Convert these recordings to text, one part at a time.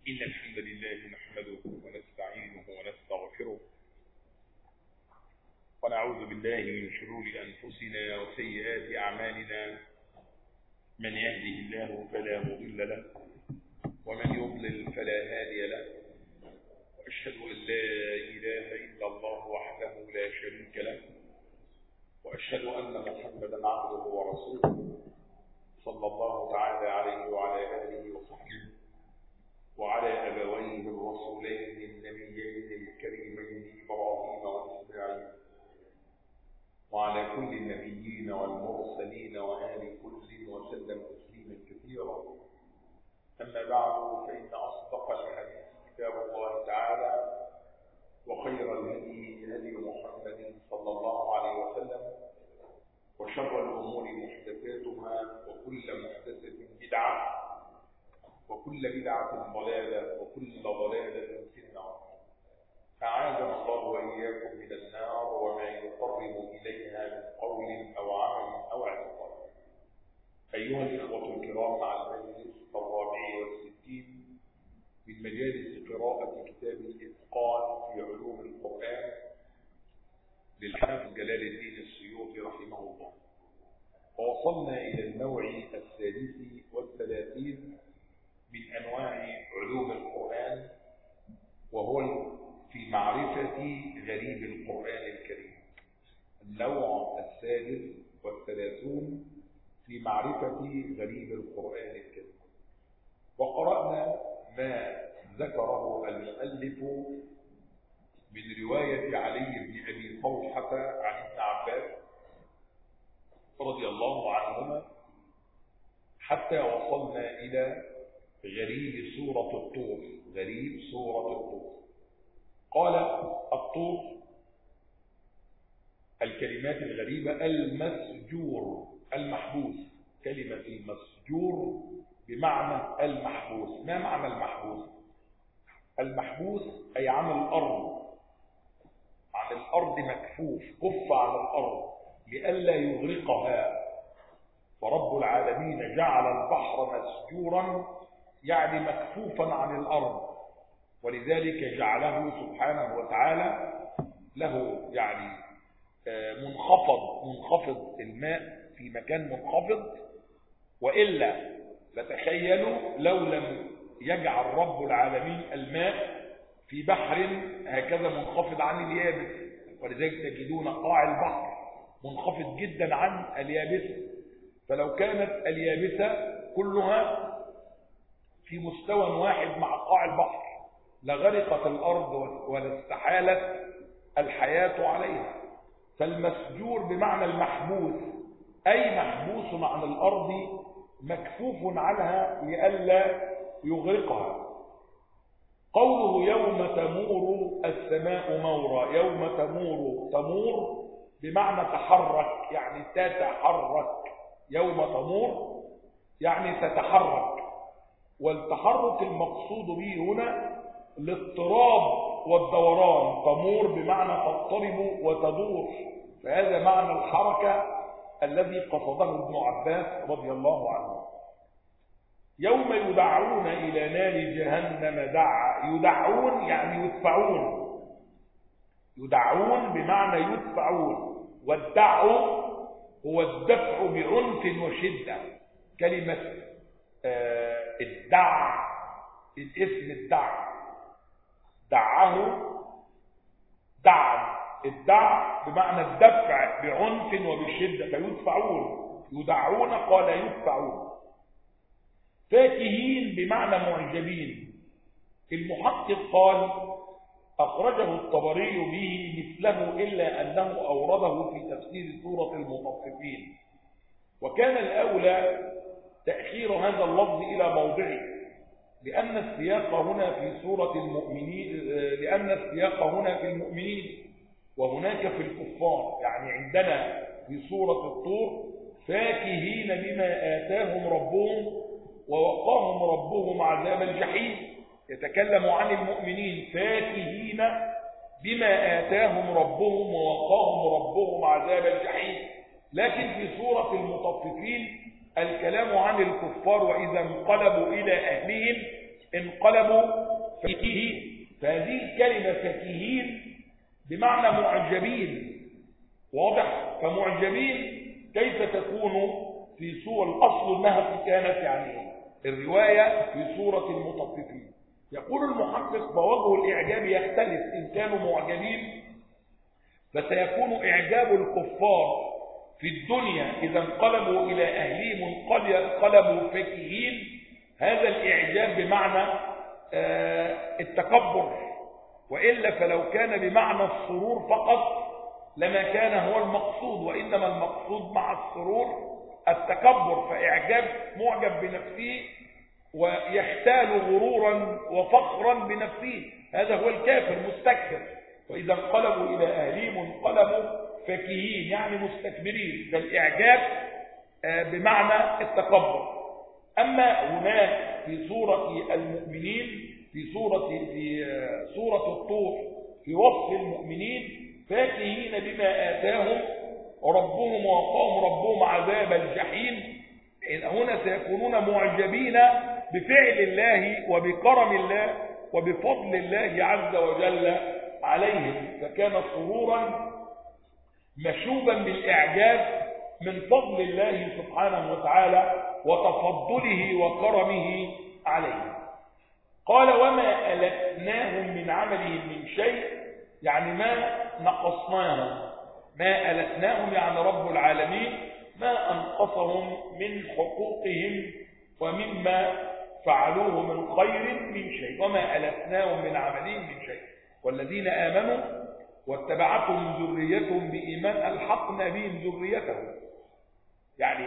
إن الحمد لله نحمده ونستعينه ونستغفره ونعوذ بالله من شرور أنفسنا وسيئات أعمالنا. من يهده الله فلا مضل له ومن يضلل فلا هادي له، وأشهد أن لا إله إلا الله وحده لا شريك له، وأشهد أن محمدا عبده ورسوله صلى الله تعالى عليه وعلى آله وصحبه وعلى أبويه الرسولين النبيين الكريمين إبراهيم وإسماعيل وعلى كل النبيين والمرسلين وآل كل وسلم تسليما كثيرا. أما بعد، فإن أصدق الحديث كتاب الله تعالى، وخير الهدي هدي محمد صلى الله عليه وسلم، وشر الأمور محدثاتها، وكل محدثة بدعة، وكل بدعة ضلالة، وكل ضلالة في النار. أعاذنا الله وإياكم من النار وما يقرب إليها من قول أو عمل أو اعتقاد. أيها الإخوة الكرام، مع المجلس 64 من مجالس قراءة كتاب الإتقان في علوم القرآن للحافظ جلال الدين السيوطي رحمه الله، ووصلنا إلى النوع 36 من أنواع علوم القرآن، وهو في معرفة غريب القرآن الكريم. النوع 36 في معرفة غريب القرآن الكريم. وقرأنا ما ذكره المؤلف من رواية علي بن أبي طلحة عن ابن عباس رضي الله عنهما، حتى وصلنا إلى غريب سورة الطور. غريب سورة الطور. قال: الطور الكلمات الغريبة المسجور المحبوس. كلمة المسجور بمعنى المحبوس. ما معنى المحبوس؟ المحبوس أي عن الأرض، عن الأرض مكفوف، كف عن الأرض لئلا يغرقها. فرب العالمين جعل البحر مسجورا، يعني مكفوفا عن الأرض، ولذلك جعله سبحانه وتعالى له يعني منخفض الماء في مكان منخفض. وإلا فتخيلوا لو لم يجعل رب العالمين الماء في بحر هكذا منخفض عن اليابس، ولذلك تجدون قاع البحر منخفض جدا عن اليابسة. فلو كانت اليابسة كلها في مستوى واحد مع قاع البحر لغرقت الأرض ولاستحالت الحياة عليها. فالمسجور بمعنى المحبوس، أي محبوس عن الأرض مكفوف عنها لئلا يغرقها. قوله يوم تمور السماء مورا. يوم تمور بمعنى تحرك، يعني تتحرك. يوم تمور يعني تتحرك، والتحرك المقصود به هنا الاضطراب والدوران. تمور بمعنى تضطرب وتدور، فهذا معنى الحركة الذي قصده ابن عباس رضي الله عنه. يوم يدعون إلى نار جهنم دعا. يدعون يعني يدفعون. يدعون بمعنى يدفعون، والدع هو الدفع بعنف وشدة. كلمة الدع، الاسم الدع، دعه دعا. الدع بمعنى الدفع بعنف وبشدة، فيدفعون. يدعون قال يدفعون. فاكهين بمعنى معجبين. المحقق قال: أخرجه الطبري به مثله، إلا أنه أورده في تفسير سورة المطففين. وكان الأولى تأخير هذا اللفظ إلى موضعه، لأن السياق هنا في سورة المؤمنين، لأن السياق هنا في المؤمنين وهناك في الكفار. يعني عندنا في سورة الطور فاكهين بما آتاهم ربهم ووقاهم ربهم عذاب الجحيم. يتكلم عن المؤمنين فاكهين بما آتاهم ربهم ووقاهم ربهم عذاب الجحيم. لكن في سورة المطففين الكلام عن الكفار، وإذا انقلبوا إلى أهلهم انقلبوا فكهين. فهذه الكلمة فكهين بمعنى معجبين، واضح؟ فمعجبين كيف تكون في سورة الأصل أنها كانت يعني الرواية في سورة المطففين. يقول المحقق بوجه الإعجاب يختلف، إن كانوا معجبين فسيكون إعجاب الكفار في الدنيا إذا انقلبوا إلى أهليهم انقلبوا فكهين، هذا الإعجاب بمعنى التكبر، وإلا فلو كان بمعنى السرور فقط لما كان هو المقصود، وإنما المقصود مع السرور التكبر. فإعجاب معجب بنفسه ويختال غرورا وفخرا بنفسه، هذا هو الكافر مستكبر. وإذا انقلبوا إلى أهليهم انقلبوا فكهين يعني مستكبرين، فالإعجاب بمعنى التكبر. أما هناك في سورة المؤمنين في سورة الطور في وصف المؤمنين فاكهين بما آتاهم ربهم ووقاهم ربهم عذاب الجحيم، هنا سيكونون معجبين بفعل الله وبكرم الله وبفضل الله عز وجل عليهم، فكان سرورا مشوبا بالإعجاب من فضل الله سبحانه وتعالى وتفضله وكرمه عليهم. قال وما ألتناهم من عملهم من شيء، يعني ما نقصناهم، ما ألتناهم يعني رب العالمين ما أنقصهم من حقوقهم ومما فعلوه من خير من شيء، وما ألتناهم من عملهم من شيء. والذين آمنوا واتبعتهم ذريتهم بإيمان ألحقنا بهم ذريتهم، يعني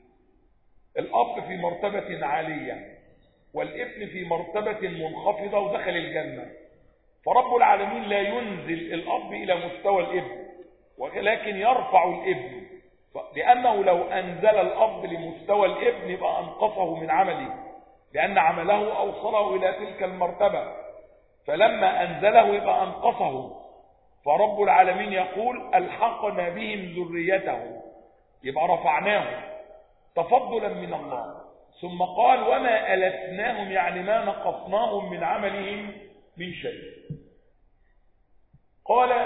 الأب في مرتبة عالية والابن في مرتبة منخفضة ودخل الجنة، فرب العالمين لا ينزل الأب إلى مستوى الابن ولكن يرفع الابن، لأنه لو أنزل الأب لمستوى الابن يبقى أنقصه من عمله، لأن عمله أوصله إلى تلك المرتبة، فلما أنزله يبقى أنقصه. فرب العالمين يقول ألحقنا بهم ذريتهم، يبقى رفعناهم تفضلا من الله. ثم قال وما ألتناهم يعني ما نقصناهم من عملهم من شيء. قال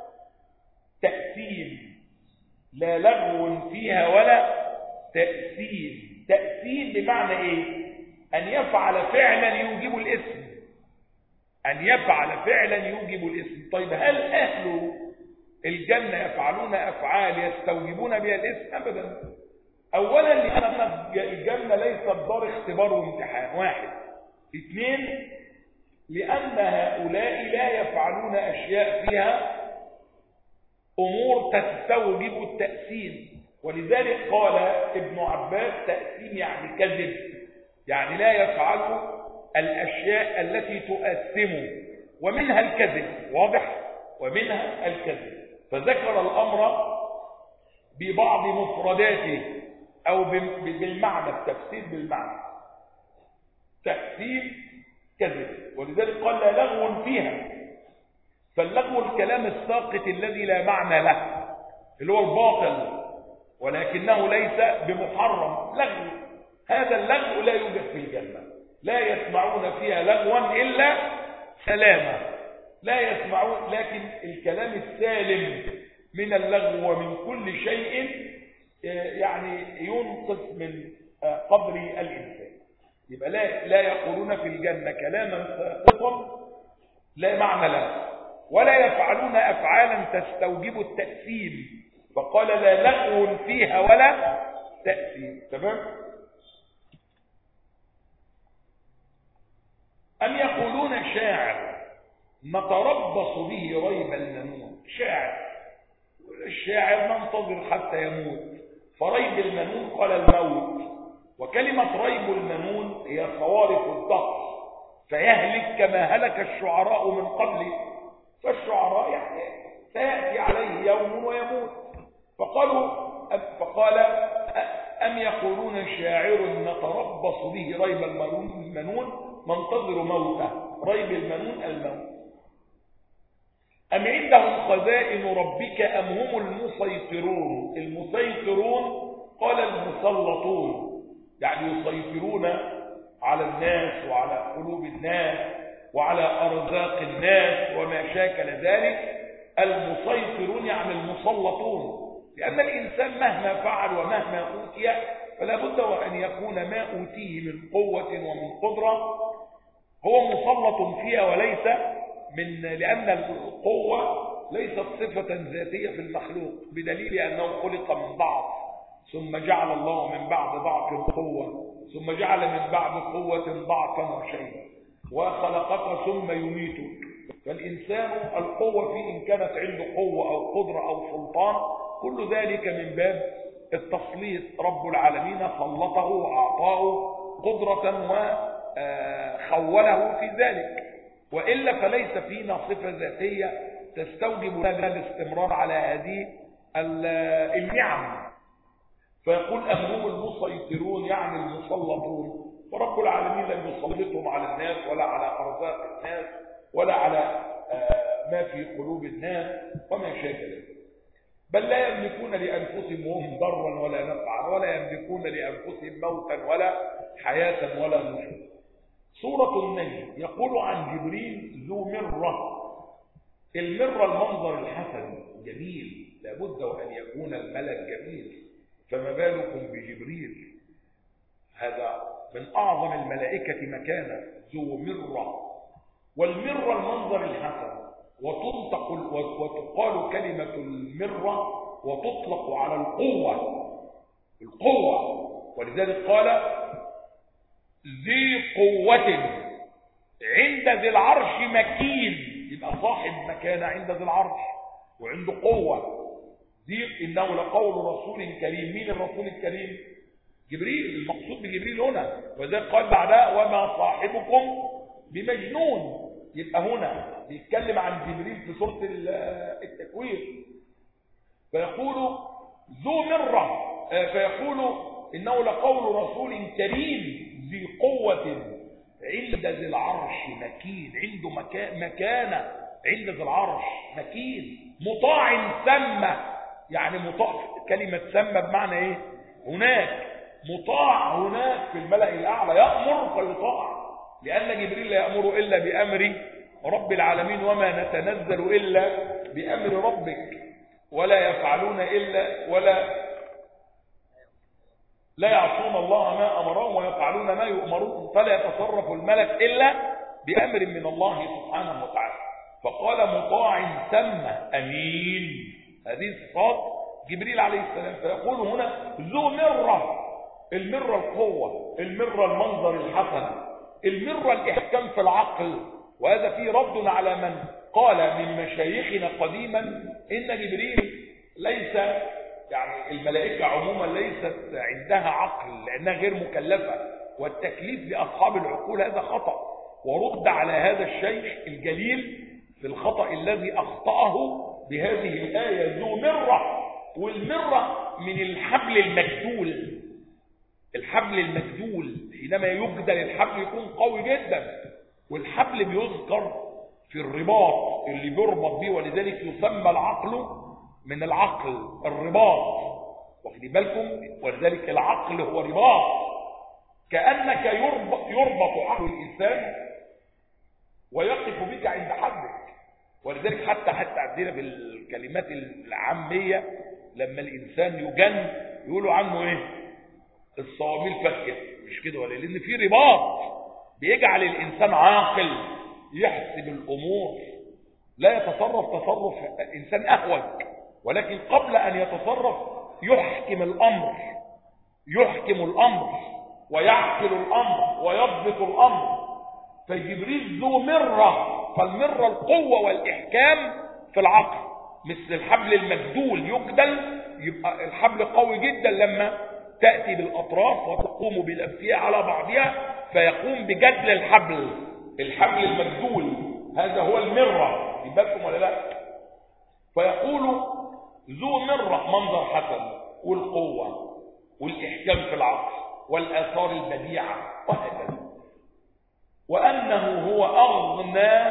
تأثيم لا لغو فيها ولا تأثيم. تأثيم بمعنى ايه؟ أن يفعل فعلا يوجب الاسم، أن يفعل فعلا يوجب الاسم. طيب هل أهل الجنة يفعلون أفعال يستوجبون بها الاسم؟ أبدا. أولا لأن الجنة ليست دار اختبار وامتحان، واحد. اثنين لأن هؤلاء لا يفعلون أشياء فيها أمور تستوجب التأثيم، ولذلك قال ابن عباس تأثيم يعني كذب، يعني لا يفعل الأشياء التي تؤثم، ومنها الكذب، واضح؟ ومنها الكذب. فذكر الأمر ببعض مفرداته أو بالمعنى، التفسير بالمعنى. تأثيم كذب، ولذلك قال لا لغو فيها. فاللغو الكلام الساقط الذي لا معنى له اللي هو الباطل ولكنه ليس بمحرم، لغو. هذا اللغو لا يوجد في الجنة، لا يسمعون فيها لغوا إلا سلاما، لا يسمعون. لكن الكلام السالم من اللغو ومن كل شيء يعني ينقص من قدر الإنسان. يبقى لا يقولون في الجنة كلاما ساقطا لا معنى له، ولا يفعلون أفعالا تستوجب التأثيم، فقال لا لغو فيها ولا تأثيم. تمام؟ أم يقولون شاعر نتربص به ريب المنون. شاعر، الشاعر ننتظر حتى يموت، فريب المنون قال الموت. وكلمة ريب المنون هي صوارف الدهر، فيهلك كما هلك الشعراء من قبله. فالشعراء يعني سيأتي عليه يوم ويموت. فقال أم يقولون شاعر نتربص به ريب المنون ننتظر موته. ريب المنون الموت. أم عندهم خزائن ربك أم هم المسيطرون. المسيطرون قال المسلطون، يعني يسيطرون على الناس وعلى قلوب الناس وعلى أرزاق الناس وما شاكل ذلك. المسيطرون يعني المسلطون، لأن الإنسان مهما فعل ومهما أوتي فلا بد وأن يكون ما أوتيه من قوة ومن قدرة هو مسلط فيها، وليس لأن القوة ليست صفة ذاتية في المخلوق، بدليل أنه خلق من ضعف ثم جعل الله من بعد ضعف قوة ثم جعل من بعد قوة ضعفا وشيئا وخلقك ثم يميتك. فالإنسان القوة فيه إن كانت عنده قوة أو قدرة أو سلطان كل ذلك من باب التسليط. رب العالمين سلطه وأعطاه قدرة وخوله في ذلك، وإلا فليس فينا صفة ذاتية تستوجب لنا الاستمرار على هذه النعم. فيقول أهم المسيطرون يعني المسلطون، فرب العالمين لم يسلطهم على الناس ولا على أرزاق الناس ولا على ما في قلوب الناس وما شاكل، بل لا يملكون لأنفسهم هم ضرا ولا نفعا ولا يملكون لأنفسهم موتا ولا حياة ولا نشور. سورة النجم يقول عن جبريل ذو مرة. المرة المنظر الحسن جميل، لابد وأن يكون الملك جميل، فما بالكم بجبريل؟ هذا من أعظم الملائكة مكانة، ذو مرة. والمرة المنظر الحسن، وتقال كلمة المرة وتطلق على القوة، ولذلك قال ذي قوة عند ذي العرش مكين، يبقى صاحب مكانة عند ذي العرش وعنده قوة. إنه لقول رسول كريم. مين الرسول الكريم؟ جبريل، المقصود بجبريل هنا، وذلك قال بعدها وما صاحبكم بمجنون. يبقى هنا بيتكلم عن جبريل في سورة التكوير، فيقول ذو مرة، فيقول إنه لقول رسول كريم ذي قوة عند ذي العرش مكين، عنده مكانة عند ذي العرش مكين، مطاع ثم، يعني مطاع، كلمة ثم بمعنى ايه؟ هناك، مطاع هناك في الملأ الأعلى، يأمر فيطاع، لأن جبريل لا يأمر إلا بأمر رب العالمين وما نتنزل إلا بأمر ربك ولا يفعلون إلا لا يعصون الله ما أمرهم ويفعلون ما يؤمرون، فلا يتصرف الملك إلا بأمر من الله سبحانه وتعالى. فقال مطاع ثم أمين، هذه صفات جبريل عليه السلام. فيقول هنا ذو مرة، المرة القوة، المرة المنظر الحسن، المرة الإحكام في العقل. وهذا فيه رد على من قال من مشايخنا قديما إن جبريل ليس، يعني الملائكة عموما ليست عندها عقل لأنها غير مكلفة، والتكليف لأصحاب العقول هذا خطأ. ورد على هذا الشيخ الجليل في الخطأ الذي أخطأه بهذه الآية ذو مرة. والمرة من الحبل المجدول، الحبل المجدول حينما يجدل الحبل يكون قوي جدا، والحبل بيذكر في الرباط اللي بيربط به، ولذلك يسمى العقل من العقل الرباط، واخدين بالكم؟ ولذلك العقل هو رباط، كأنك يربط عقل الإنسان ويقف بك عند حدك. ولذلك حتى عندنا في الكلمات العامية لما الإنسان يجن يقولوا عنه ايه؟ الصواميل فكت، مش كده ولا؟ لأن في رباط بيجعل الإنسان عاقل يحسب الأمور، لا يتصرف تصرف إنسان أهوج، ولكن قبل أن يتصرف يحكم الأمر ويعقل الأمر ويضبط الأمر. فجبريل ذو مرة، فالمرة القوة والإحكام في العقل، مثل الحبل المجدول يجدل، يبقى الحبل قوي جدا لما تأتي بالأطراف وتقوم بالأفياء على بعضها فيقوم بجدل الحبل المجدول، هذا هو المرة، يبالكم ولا لا؟ فيقول ذو مرة منظر حسن والقوة والإحكام في العقل والآثار البديعة وهكذا. وأنه هو أغنى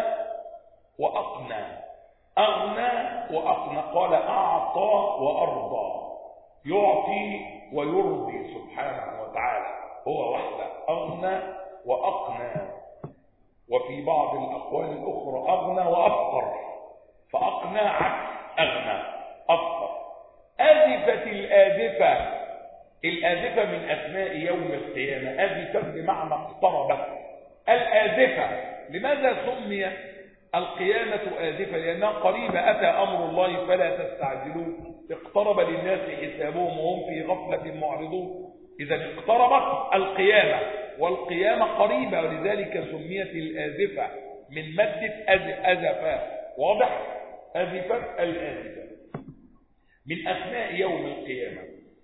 وأقنى، قال أعطى وأرضى، يعطي ويرضي سبحانه وتعالى، هو وحده أغنى وأقنى، وفي بعض الأقوال الأخرى أغنى وأفقر، فأقنى عكس أغنى أفقر. أزفت الآزفة، الآزفة من أسماء يوم القيامة، أزفت بمعنى اقتربت. الآزفة لماذا سمي القيامة آزفة؟ لأنها قريبة، أتى أمر الله فلا تستعجلوه، اقترب للناس حسابهم وهم في غفلة معرضون. إذا اقتربت القيامة، والقيامة قريبة، ولذلك سميت الآزفة من مادة أزفة. واضح؟ أزفت الآزفة من أسماء يوم القيامة.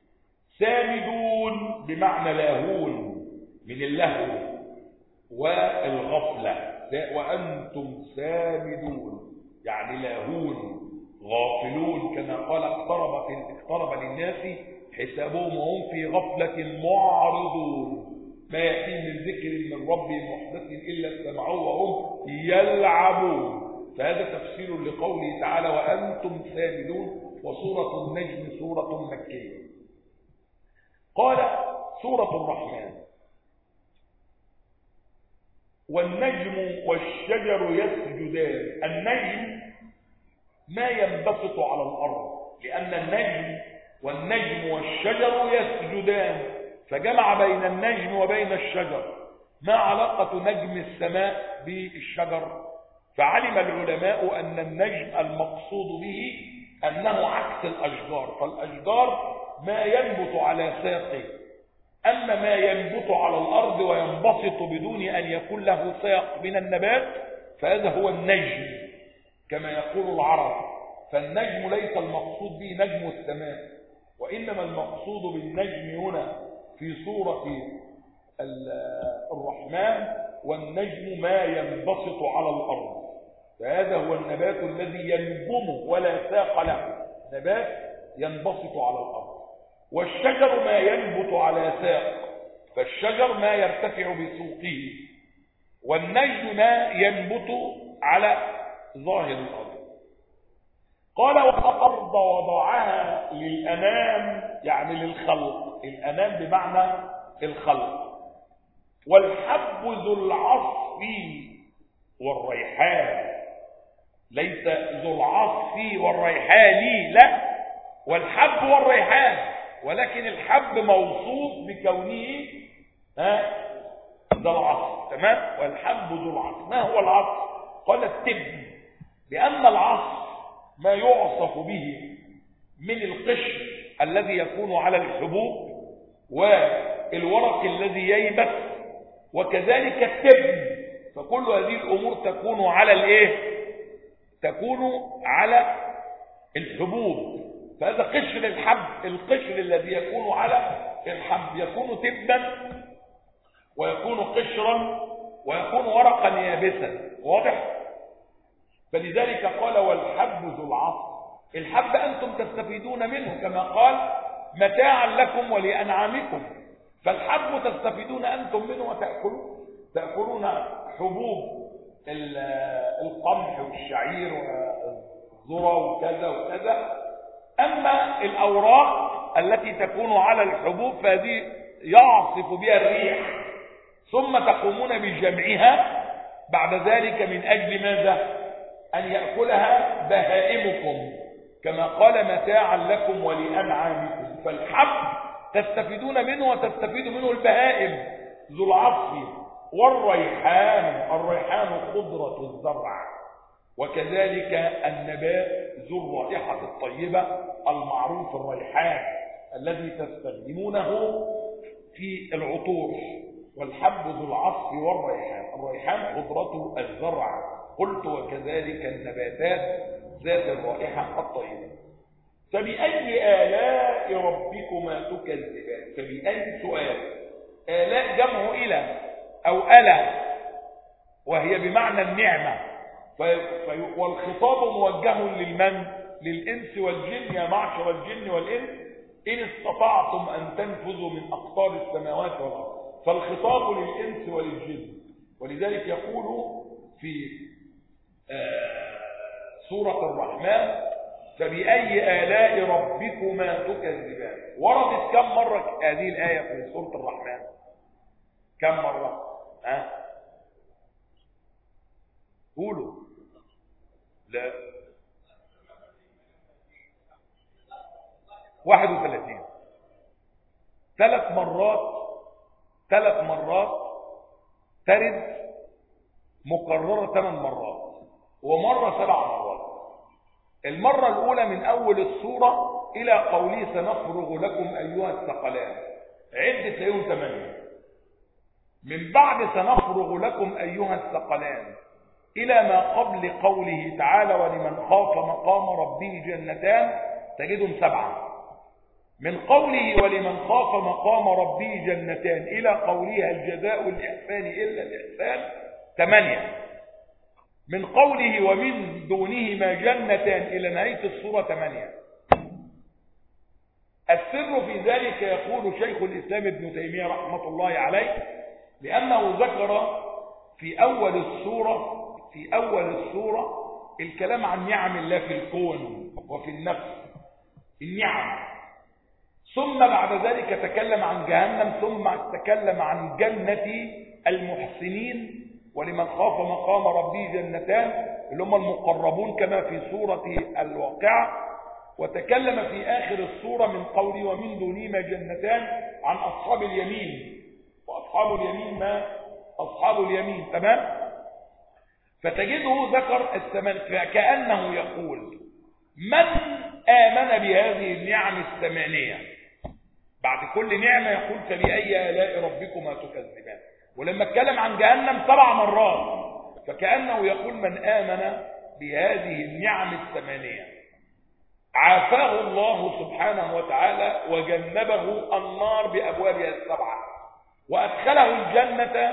سامدون بمعنى لاهون، من اللهو والغفلة، وأنتم سامدون يعني لاهون غافلون، كما قال اقترب للناس حسابهم وهم في غفلة معرضون، ما يأتيهم من ذكر من ربهم محدث إلا استمعوه وهم يلعبون. فهذا تفسير لقوله تعالى وأنتم سامدون. وسورة النجم سورة مكية. قال سورة الرحمن والنجم والشجر يسجدان. النجم ما ينبسط على الأرض، لأن النجم والنجم والشجر يسجدان، فجمع بين النجم وبين الشجر. ما علاقة نجم السماء بالشجر؟ فعلم العلماء أن النجم المقصود به أنه عكس الأشجار، فالأشجار ما ينبت على ساقه، أما ما ينبت على الأرض وينبسط بدون أن يكون له ساق من النبات فهذا هو النجم كما يقول العرب. فالنجم ليس المقصود به نجم السماء، وإنما المقصود بالنجم هنا في سورة الرحمن والنجم ما ينبسط على الأرض، فهذا هو النبات الذي ينبم ولا ساق له، نبات ينبسط على الأرض. والشجر ما ينبت على ساق، فالشجر ما يرتفع بسوقه، والنجم ما ينبت على ظاهر الأرض. قال والأرض وضعها للأنام، يعني للخلق، الأنام بمعنى الخلق. والحب ذو العصف والريحان، ليس ذو العصف والريحان، لا، والحب والريحان، ولكن الحب موصوف بكونه ذو العصف، تمام. والحب ذو العصف. ما هو العصف؟ قال التبن، لأن العصف ما يعصف به من القشر الذي يكون على الحبوب والورق الذي ييبس، وكذلك التبن. فكل هذه الأمور تكون على الايه؟ تكون على الحبوب. فهذا قشر الحب، القشر الذي يكون على الحب يكون تبنا ويكون قشرا ويكون ورقا يابسا. واضح؟ فلذلك قال والحب ذو العصف. الحب أنتم تستفيدون منه كما قال متاعا لكم ولأنعامكم، فالحب تستفيدون أنتم منه وتأكلون، تأكلون حبوب القمح والشعير والذرة وكذا وكذا. أما الأوراق التي تكون على الحبوب فهذه يعصف بها الريح، ثم تقومون بجمعها بعد ذلك من أجل ماذا؟ أن يأكلها بهائمكم كما قال متاعا لكم ولأنعامكم. فالحب تستفيدون منه وتستفيد منه البهائم ذو العصف. والريحان، الريحان خضرة الزرع، وكذلك النبات ذو الرائحة الطيبة المعروف الريحان الذي تستخدمونه في العطور. والحب ذو العصف والريحان، الريحان خضرة الزرع. قلت وكذلك النباتات ذات الرائحة الطيبة. فبأي آلاء ربكما تكذبان؟ فبأي سؤال، آلاء جمع إلى أو ألا، وهي بمعنى النعمة، والخطاب موجه للمن؟ للإنس والجن. يا معشر الجن والإنس إن استطعتم أن تنفذوا من أقطار السماوات والأرض، فالخطاب للإنس وللجن. ولذلك يقول في سورة الرحمن فبأي آلاء ربكما تكذبان. وردت كم مرة هذه الآية في سورة الرحمن؟ كم مرة؟ قولوا. لا 31. 3 مرات ترد مكررة 8 مرات، ومرة 7 مرات. المرة الأولى من أول السورة إلى قوله سنفرغ لكم أيها الثقلان، عد تلاقيهم 8. من بعد سنفرغ لكم أيها الثقلان إلى ما قبل قوله تعالى ولمن خاف مقام ربه جنتان تجدهم 7. من قوله ولمن خاف مقام ربه جنتان إلى قوله الجزاء الإحسان إلا الإحسان 8. من قوله ومن دونهما جنتان إلى نهاية السورة 8. السر في ذلك يقول شيخ الإسلام ابن تيمية رحمة الله عليه، لأنه ذكر في أول السورة الكلام عن نعم الله في الكون وفي النفس، النعم. ثم بعد ذلك تكلم عن جهنم، ثم تكلم عن جنة المحسنين ولمن خاف مقام ربه جنتان اللي هم المقربون كما في سورة الواقعة. وتكلم في آخر السورة من قوله ومن دونهما جنتان عن أصحاب اليمين، وأصحاب اليمين ما أصحاب اليمين. تمام. فتجده ذكر 8 فكأنه يقول من آمن بهذه النعم 8 بعد كل نعمة يقول فبأي آلاء ربكما تكذبان. ولما اتكلم عن جهنم 7 مرات فكأنه يقول من آمن بهذه النعم 8 عافاه الله سبحانه وتعالى وجنبه النار بأبوابها 7 وأدخله الجنة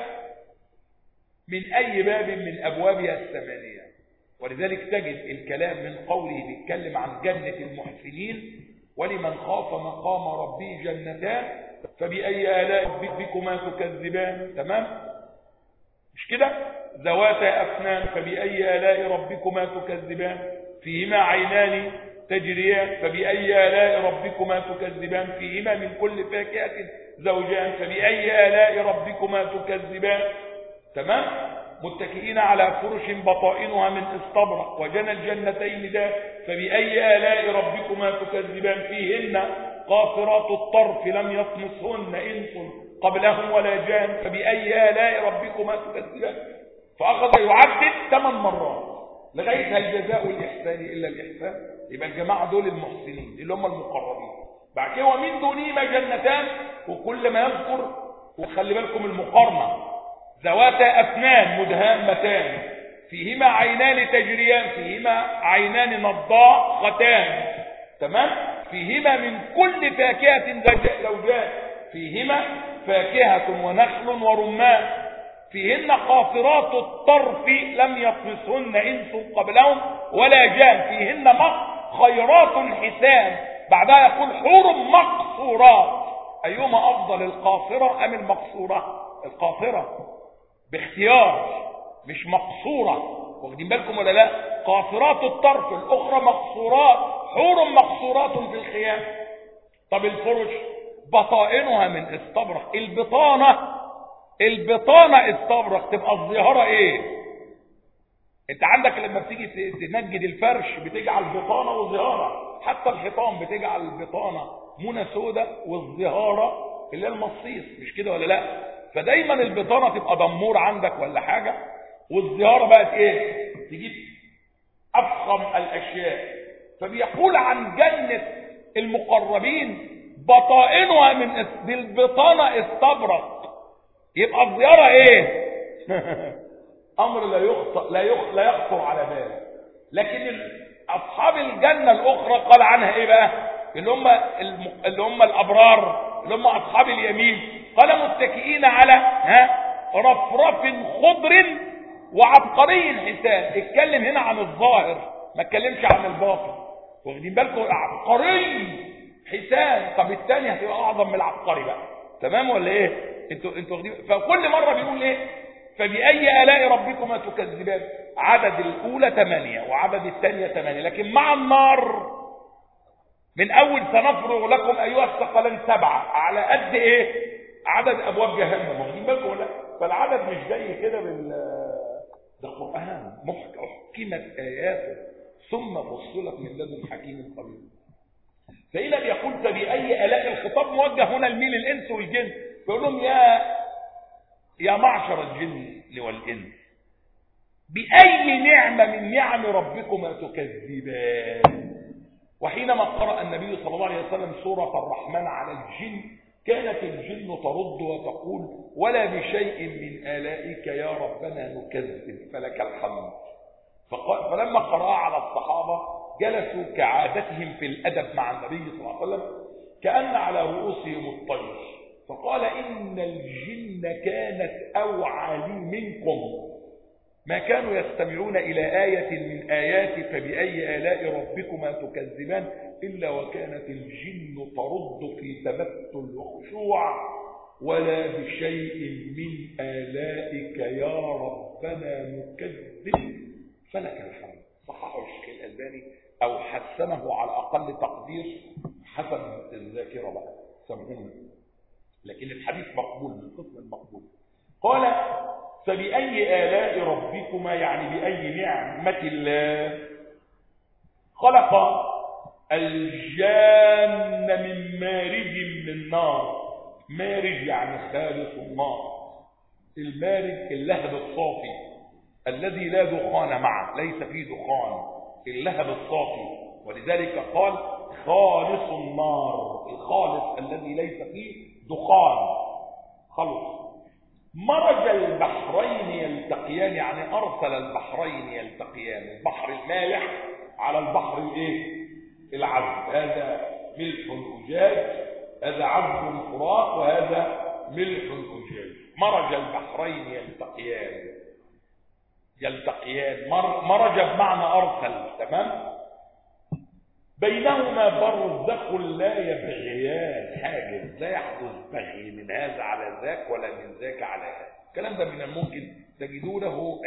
من أي باب من أبوابها 8. ولذلك تجد الكلام من قوله بيتكلم عن جنة المحسنين ولمن خاف مقام ربه جنتان فبأي آلاء ربكما تكذبان. تمام. مش كده؟ ذواتا أفنان فبأي آلاء ربكما تكذبان فيهما عينان تجريان فبأي آلاء ربكما تكذبان فيهما من كل فاكهة زوجان فبأي آلاء ربكما تكذبان. تمام. متكئين على فرش بطائنها من استبرق وجنى الجنتين دان فبأي آلاء ربكما تكذبان فيهن قاصرات الطرف لم يطمثهن إنس قبلهم ولا جان فبأي آلاء ربكما تكذبان. فأخذ يعدد 8 مرات لغاية الجزاء الإحسان إلا الإحسان. يبقى الجماعة دول المحسنين اللي هم المقربين. بعد كده ومن دونهما جنتان، وكل ما يذكر وخلي بالكم المقارنة ذواتا أفنان مدهامتان فيهما عينان تجريان فيهما عينان نضاختان. تمام. فيهما من كل فاكهة زوجان فيهما فاكهة ونخل ورمان فيهن قاصرات الطرف لم يطمثهن إنس قبلهم ولا جان فيهن خيرات حسان. بعدها يقول حور مقصورات. أيهما أفضل القاصرة أم المقصورة؟ القاصرة باختيار مش مقصورة. واخدين بالكم ولا لا؟ قاصرات الطرف، الأخرى مقصورات. حور مقصورات في الخيام. طب الفرش بطائنها من استبرق. البطانة استبرق. تبقى الظهارة ايه؟ انت عندك لما بتيجي تنجد الفرش بتجعل بطانة وظهارة. حتى الحيطان بتجعل البطانة منى سودة والظهارة اللي هي المصيص. مش كده ولا لا؟ فدايما البطانة تبقى دمور عندك ولا حاجة، والظهارة بقت ايه؟ تجيب افخم الاشياء. فبيقول عن جنة المقربين بطائنها من بالبطانة استبرق. يبقى الزيارة ايه؟ امر لا يخطر على بال. لكن اصحاب الجنة الاخرى قال عنها ايه بقى؟ اللي هم الابرار اللي هم اصحاب اليمين. قال متكئين على رفرف خضر وعبقري حسان. اتكلم هنا عن الظاهر ما اتكلمش عن الباطن. واخدين بالكم؟ عبقري حسان. طب الثاني هتبقى اعظم من العبقري بقى. تمام ولا ايه؟ انتوا واخدين؟ فكل مره بيقول ايه؟ فبأي آلاء ربكما تكذبان. عدد الاولى 8 وعدد الثانيه 8، لكن مع النار من اول سنفرغ لكم ايها الثقلان 7 على قد ايه؟ عدد ابواب جهنم. واخدين بالكم ولا؟ العدد مش جاي كده ده قرآن أحكمت آياته ثم فصلت من لدن حكيم خبير. فإن لم يقل فبأي آلاء، الخطاب موجه هنا لمين؟ الإنس والجن. فيقول لهم يا معشر الجن والإنس، بأي نعمة من نعم ربكما تكذبان. وحينما قرأ النبي صلى الله عليه وسلم سورة الرحمن على الجن كانت الجن ترد وتقول ولا بشيء من آلائك يا ربنا نكذب فلك الحمد. فلما قرأ على الصحابة جلسوا كعادتهم في الأدب مع النبي صلى الله عليه وسلم كأن على رؤوسهم الطير، فقال إن الجن كانت أوعى لي منكم، ما كانوا يستمعون إلى آية من آيات فبأي آلاء ربكما تكذبان إلا وكانت الجن ترد في تبتل وخشوع ولا بشيء من آلائك يا ربنا نكذب فلك الحمد. صححه الشيخ الألباني أو حسنه على أقل تقدير حسب الذاكرة بقى، سامحوني، لكن الحديث مقبول من قسم المقبول. قال فبأي آلاء ربكما، يعني بأي نعمة الله. خلق الجان من مارج من نار. مارج يعني خالص النار، المارج اللهب الصافي الذي لا دخان معه، ليس فيه دخان، اللهب الصافي، ولذلك قال خالص النار، الخالص الذي ليس فيه دخان خلص. مرج البحرين يلتقيان، يعني أرسل البحرين يلتقيان، البحر المالح على البحر العذب، هذا ملح أجاج، هذا عذب فرات وهذا ملح أجاج. مرج البحرين يلتقيان مرج بمعنى أرسل، تمام. بينهما برزخ لا يبغيان، حاجز لا يحدث بغي من هذا على ذاك ولا من ذاك على هذا. الكلام ده من الممكن تجدونه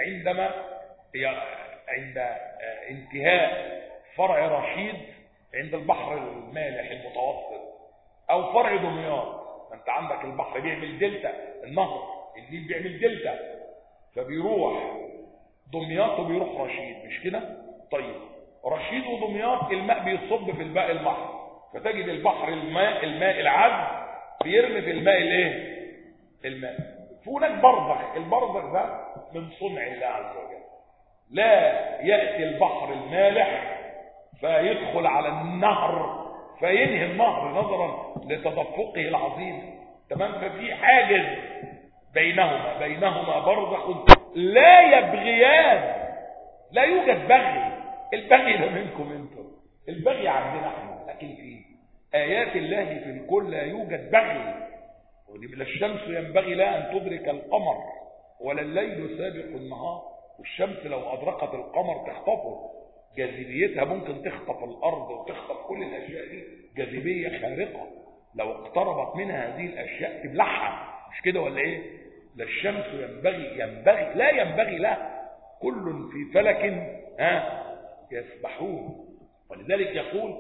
عند انتهاء فرع رشيد عند البحر المالح المتوسط او فرع دمياط. انت عندك البحر بيعمل دلتا، النهر النيل بيعمل دلتا، فبيروح دمياط وبيروح رشيد، مش كده؟ طيب رشيد ودمياط الماء بيصب في الماء البحر، فتجد البحر الماء العذب بيرمي في الماء الماء. هناك برزخ، البرزخ ده من صنع الله عز وجل، لا يأتي البحر المالح فيدخل على النهر فينهي النهر نظرا لتدفقه العظيم، تمام. ففي حاجز بينهما برزخ لا يبغيان، لا يوجد بغي. البغي ده منكم انتم، البغي عندنا احنا، لكن في آيات الله في الكل لا يوجد بغي. لا الشمس ينبغي لها أن تدرك القمر ولا الليل سابق النهار، والشمس لو أدركت القمر تخطفه، جاذبيتها ممكن تخطف الأرض وتخطف كل الأشياء دي، جاذبية خارقة، لو اقتربت منها هذه الأشياء تبلعها، مش كده ولا ايه؟ لا الشمس ينبغي لا ينبغي لها، كل في فلك يسبحون. ولذلك يقول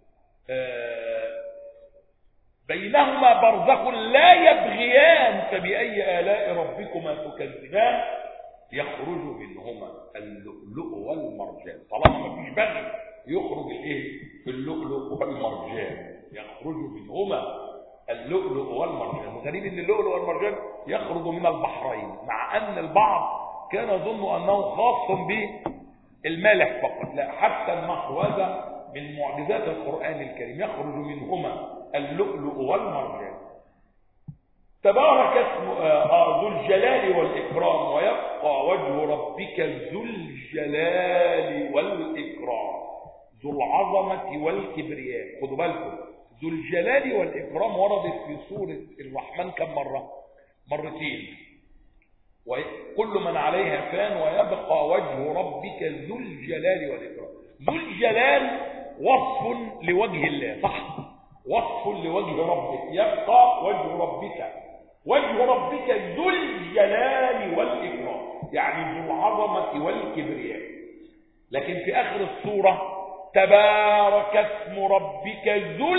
بينهما برزخ لا يبغيان فبأي آلاء ربكما تكذبان يخرج منهما اللؤلؤ والمرجان. طالما ما فيش بغي يخرج في اللؤلؤ والمرجان، يخرج منهما اللؤلؤ والمرجان. وغريب ان اللؤلؤ والمرجان يخرج من البحرين، مع ان البعض كان يظن انه خاص بالمالح فقط، لا، حتى النهر، وهذا من معجزات القرآن الكريم، يخرج منهما اللؤلؤ والمرجان. تبارك اسم ذو الجلال والإكرام، ويبقى وجه ربك ذو الجلال والإكرام، ذو العظمة والكبرياء. خدوا بالكم، ذو الجلال والإكرام وردت في سورة الرحمن كم مرة؟ مرتين. وكل من عليها فان ويبقى وجه ربك ذو الجلال والإكرام. ذو الجلال وصف لوجه الله، صح؟ وصف لوجه ربك، يبقى وجه ربك، وجه ربك ذو الجلال والإكرام، يعني ذو العظمة والكبرياء. لكن في آخر السورة تبارك اسم ربك ذو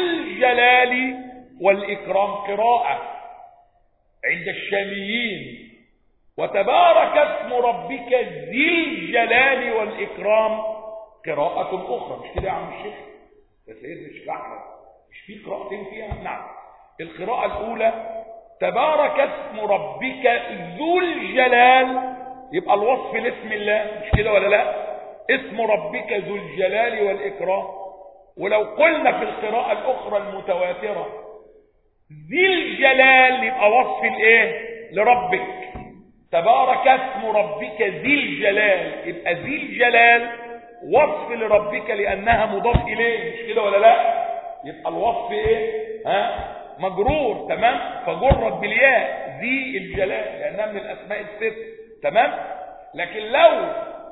الجلال والإكرام قراءة عند الشاميين، وتبارك اسم ربك ذي الجلال والإكرام قراءة أخرى. مش كده يا عم الشيخ؟ يا سيدنا الشيخ أحمد، مش في قراءتين فيها؟ نعم. القراءة الأولى تبارك اسم ربك ذو الجلال، يبقى الوصف لاسم الله، مش كده ولا لا؟ اسم ربك ذو الجلال والإكرام. ولو قلنا في القراءة الأخرى المتواترة ذي الجلال، يبقى وصف الايه لربك. تبارك اسم ربك ذي الجلال، يبقى ذي الجلال وصف لربك لأنها مضاف إليه، مش كده ولا لا؟ يبقى الوصف ايه؟ مجرور، تمام؟ فجرت بالياء ذي الجلال لأنها من الأسماء الست، تمام؟ لكن لو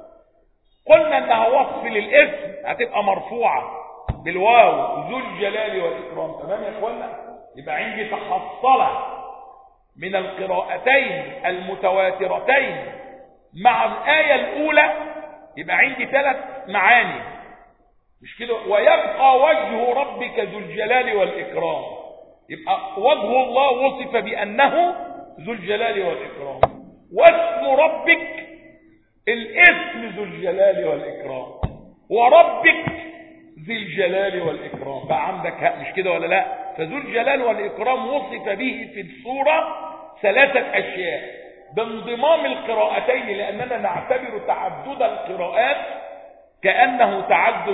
قلنا انها وصف للاسم هتبقى مرفوعة بالواو ذو الجلال والإكرام، تمام يا اخوانا؟ يبقى عندي تحصل من القراءتين المتواترتين مع الآية الأولى، يبقى عندي 3 معاني، مش كده؟ ويبقى وجه ربك ذو الجلال والإكرام، يبقى وجه الله وصف بأنه ذو الجلال والإكرام، واسم ربك الاسم ذو الجلال والإكرام، وربك ذي الجلال والإكرام. بقى عندك مش كده ولا لا؟ فذو الجلال والإكرام وصف به في السورة 3 أشياء بانضمام القراءتين، لأننا نعتبر تعدد القراءات كأنه تعدد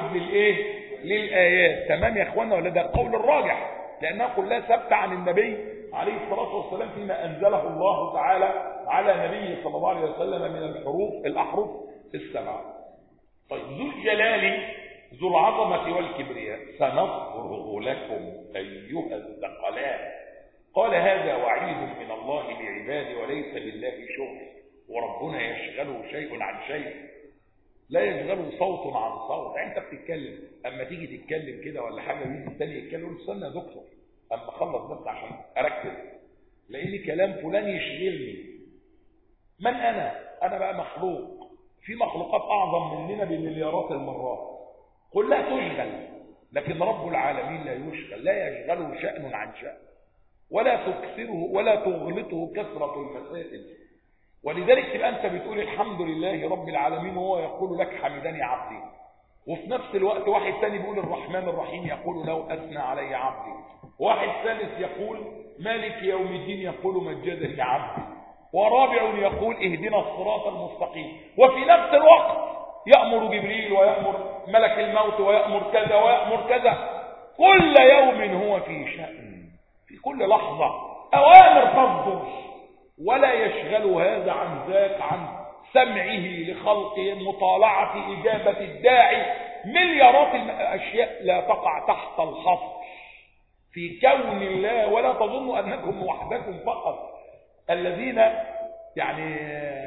للآيات، تمام يا اخوانا ولا؟ ده القول الراجح، لأنها كلها ثابتة عن النبي عليه الصلاة والسلام فيما أنزله الله تعالى على نبيه صلى الله عليه وسلم من الأحرف السبعة. طيب ذو الجلال ذو العظمة والكبرياء سنفرغ لكم أيها الثقلان. قال هذا وعيد من الله لعباده وليس بالله شغل، وربنا يشغله شيء عن شيء، لا يشغله صوت عن صوت. انت بتتكلم، اما تيجي تتكلم كده ولا حاجه ويجي الثاني يتكلم، استنى يا دكتور اما اخلص بس عشان اركز، لان كلام فلان يشغلني. من انا بقى مخلوق، في مخلوقات اعظم مننا بمليارات المرات كلها تشغل، لكن رب العالمين لا يشغل، لا يشغله شأن عن شأن، ولا تكثره ولا تغلطه كثرة المسائل. ولذلك تبقى انت بتقول الحمد لله رب العالمين وهو يقول لك حمدني عبدي، وفي نفس الوقت واحد ثاني بيقول الرحمن الرحيم يقول له اثنى علي عبدي، واحد ثالث يقول مالك يوم الدين يقول مجدني عبدي، ورابع يقول اهدنا الصراط المستقيم، وفي نفس الوقت يأمر جبريل ويأمر ملك الموت ويأمر كذا ويأمر كذا، كل يوم هو في شأن، في كل لحظة أوامر تصدر، ولا يشغل هذا عن ذاك، عن سمعه لخلقه، مطالعة إجابة الداعي، مليارات الأشياء لا تقع تحت الحصر في كون الله. ولا تظنوا أنكم وحدكم فقط الذين يعني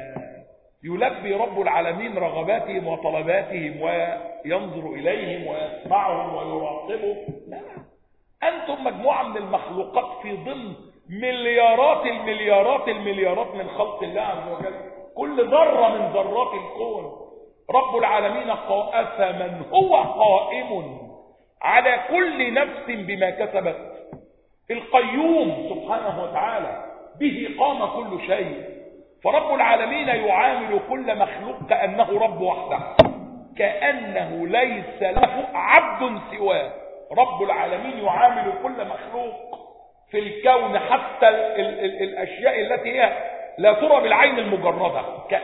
يلبي رب العالمين رغباتهم وطلباتهم وينظر إليهم ويسمعهم ويراقبهم، لا، أنتم مجموعة من المخلوقات في ضمن مليارات المليارات المليارات من خلق الله عز وجل. كل ذرة من ذرات الكون رب العالمين أفمن هو قائم على كل نفس بما كسبت، القيوم سبحانه وتعالى به قام كل شيء. فرب العالمين يعامل كل مخلوق كأنه رب وحده، كأنه ليس له عبد سواه. رب العالمين يعامل كل مخلوق في الكون حتى الأشياء التي هي لا ترى بالعين المجردة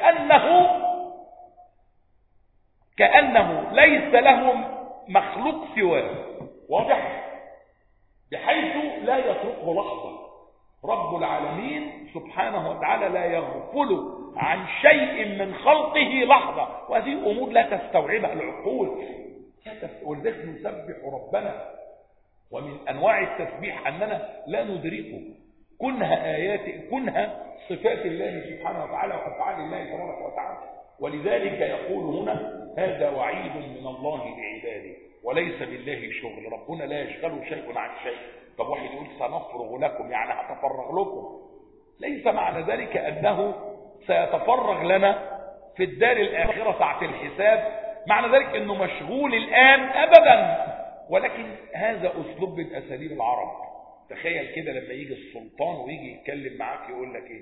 كأنه ليس له مخلوق سواه، واضح؟ بحيث لا يتركه لحظة. رب العالمين سبحانه وتعالى لا يغفل عن شيء من خلقه لحظة، وهذه أمور لا تستوعبها العقول. ولذلك نسبح ربنا، ومن أنواع التسبيح أننا لا ندركه، كنها آيات، كنها صفات الله سبحانه وتعالى وأفعال الله تبارك وتعالى. ولذلك يقول هنا هذا وعيد من الله لعباده وليس بالله شغل، ربنا لا يشغله شيء عن شيء. طب واحد يقول سنفرغ لكم، يعني هتفرغ لكم، ليس معنى ذلك أنه سيتفرغ لنا في الدار الآخرة ساعة الحساب، معنى ذلك أنه مشغول الآن أبدا، ولكن هذا أسلوب من أساليب العرب. تخيل كده لما يجي السلطان ويجي يتكلم معاك يقول لك إيه؟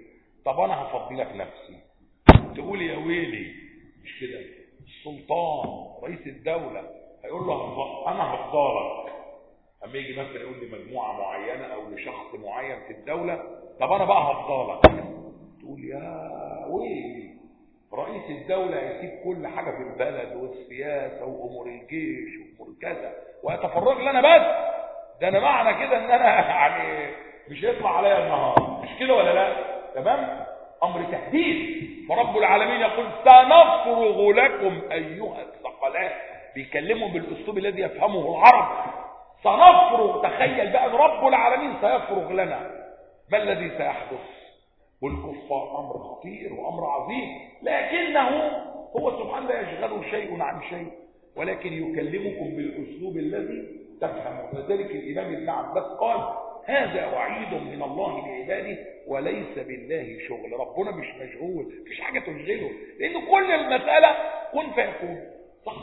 طب انا هفضي لك نفسي، تقول يا ويلي. مش كده؟ السلطان رئيس الدولة هيقول له انا هفضلك. اما يجي مثلا يقول لي مجموعة معينة او لشخص معين في الدولة، طب انا بقى هفضلك، تقول يا ويلي، رئيس الدولة يسيب كل حاجة في البلد والسياسة وامور الجيش وامور كذا ويتفرغ لنا بس. ده انا معنى كده ان انا يعني مش هيطلع عليا النهار. مش كده ولا لا؟ تمام؟ امر تهديد. فرب العالمين يقول سنفرغ لكم ايها الثقلان، بيكلمهم بالاسلوب الذي يفهمه العرب. سنفرغ، تخيل بقى ان رب العالمين سيفرغ لنا. ما الذي سيحدث؟ والكفار امر خطير وامر عظيم، لكنه هو سبحانه لا يشغله شيء عن شيء، ولكن يكلمكم بالاسلوب الذي تفهمه. لذلك الامام ابن عباس قال هذا وعيد من الله لعباده وليس بالله شغل. ربنا مش مشغول، مفيش حاجه تشغله، لان كل المساله كن فيكون. صح؟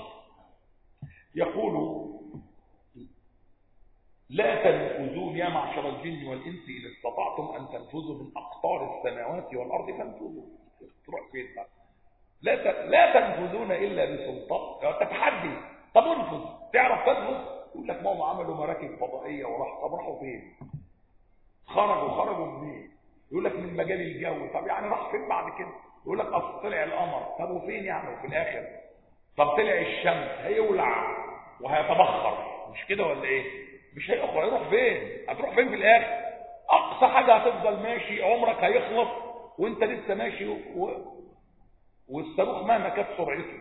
يقول لا تنفذون يا معشر الجن والانس ان استطعتم ان تنفذوا من اقطار السماوات والارض فانفذوا. تروح فين بقى؟ لا تنفذون الا بسلطان. تتحدي. طب انفذ، تعرف تنفذ؟ يقول لك ماما عملوا مراكب فضائيه وراح. طب راحوا فين؟ خرجوا منين؟ يقول لك من مجال الجو. طب يعني راح فين بعد كده؟ يقول لك اصل طلع القمر. طب وفين يعني في الاخر؟ طب طلع الشمس، هيولع وهيتبخر. مش كده ولا ايه؟ مش هيروح فين؟ هتروح فين في الاخر؟ اقصى حاجه هتفضل ماشي، عمرك هيخلص وانت لسه ماشي والصاروخ مهما كانت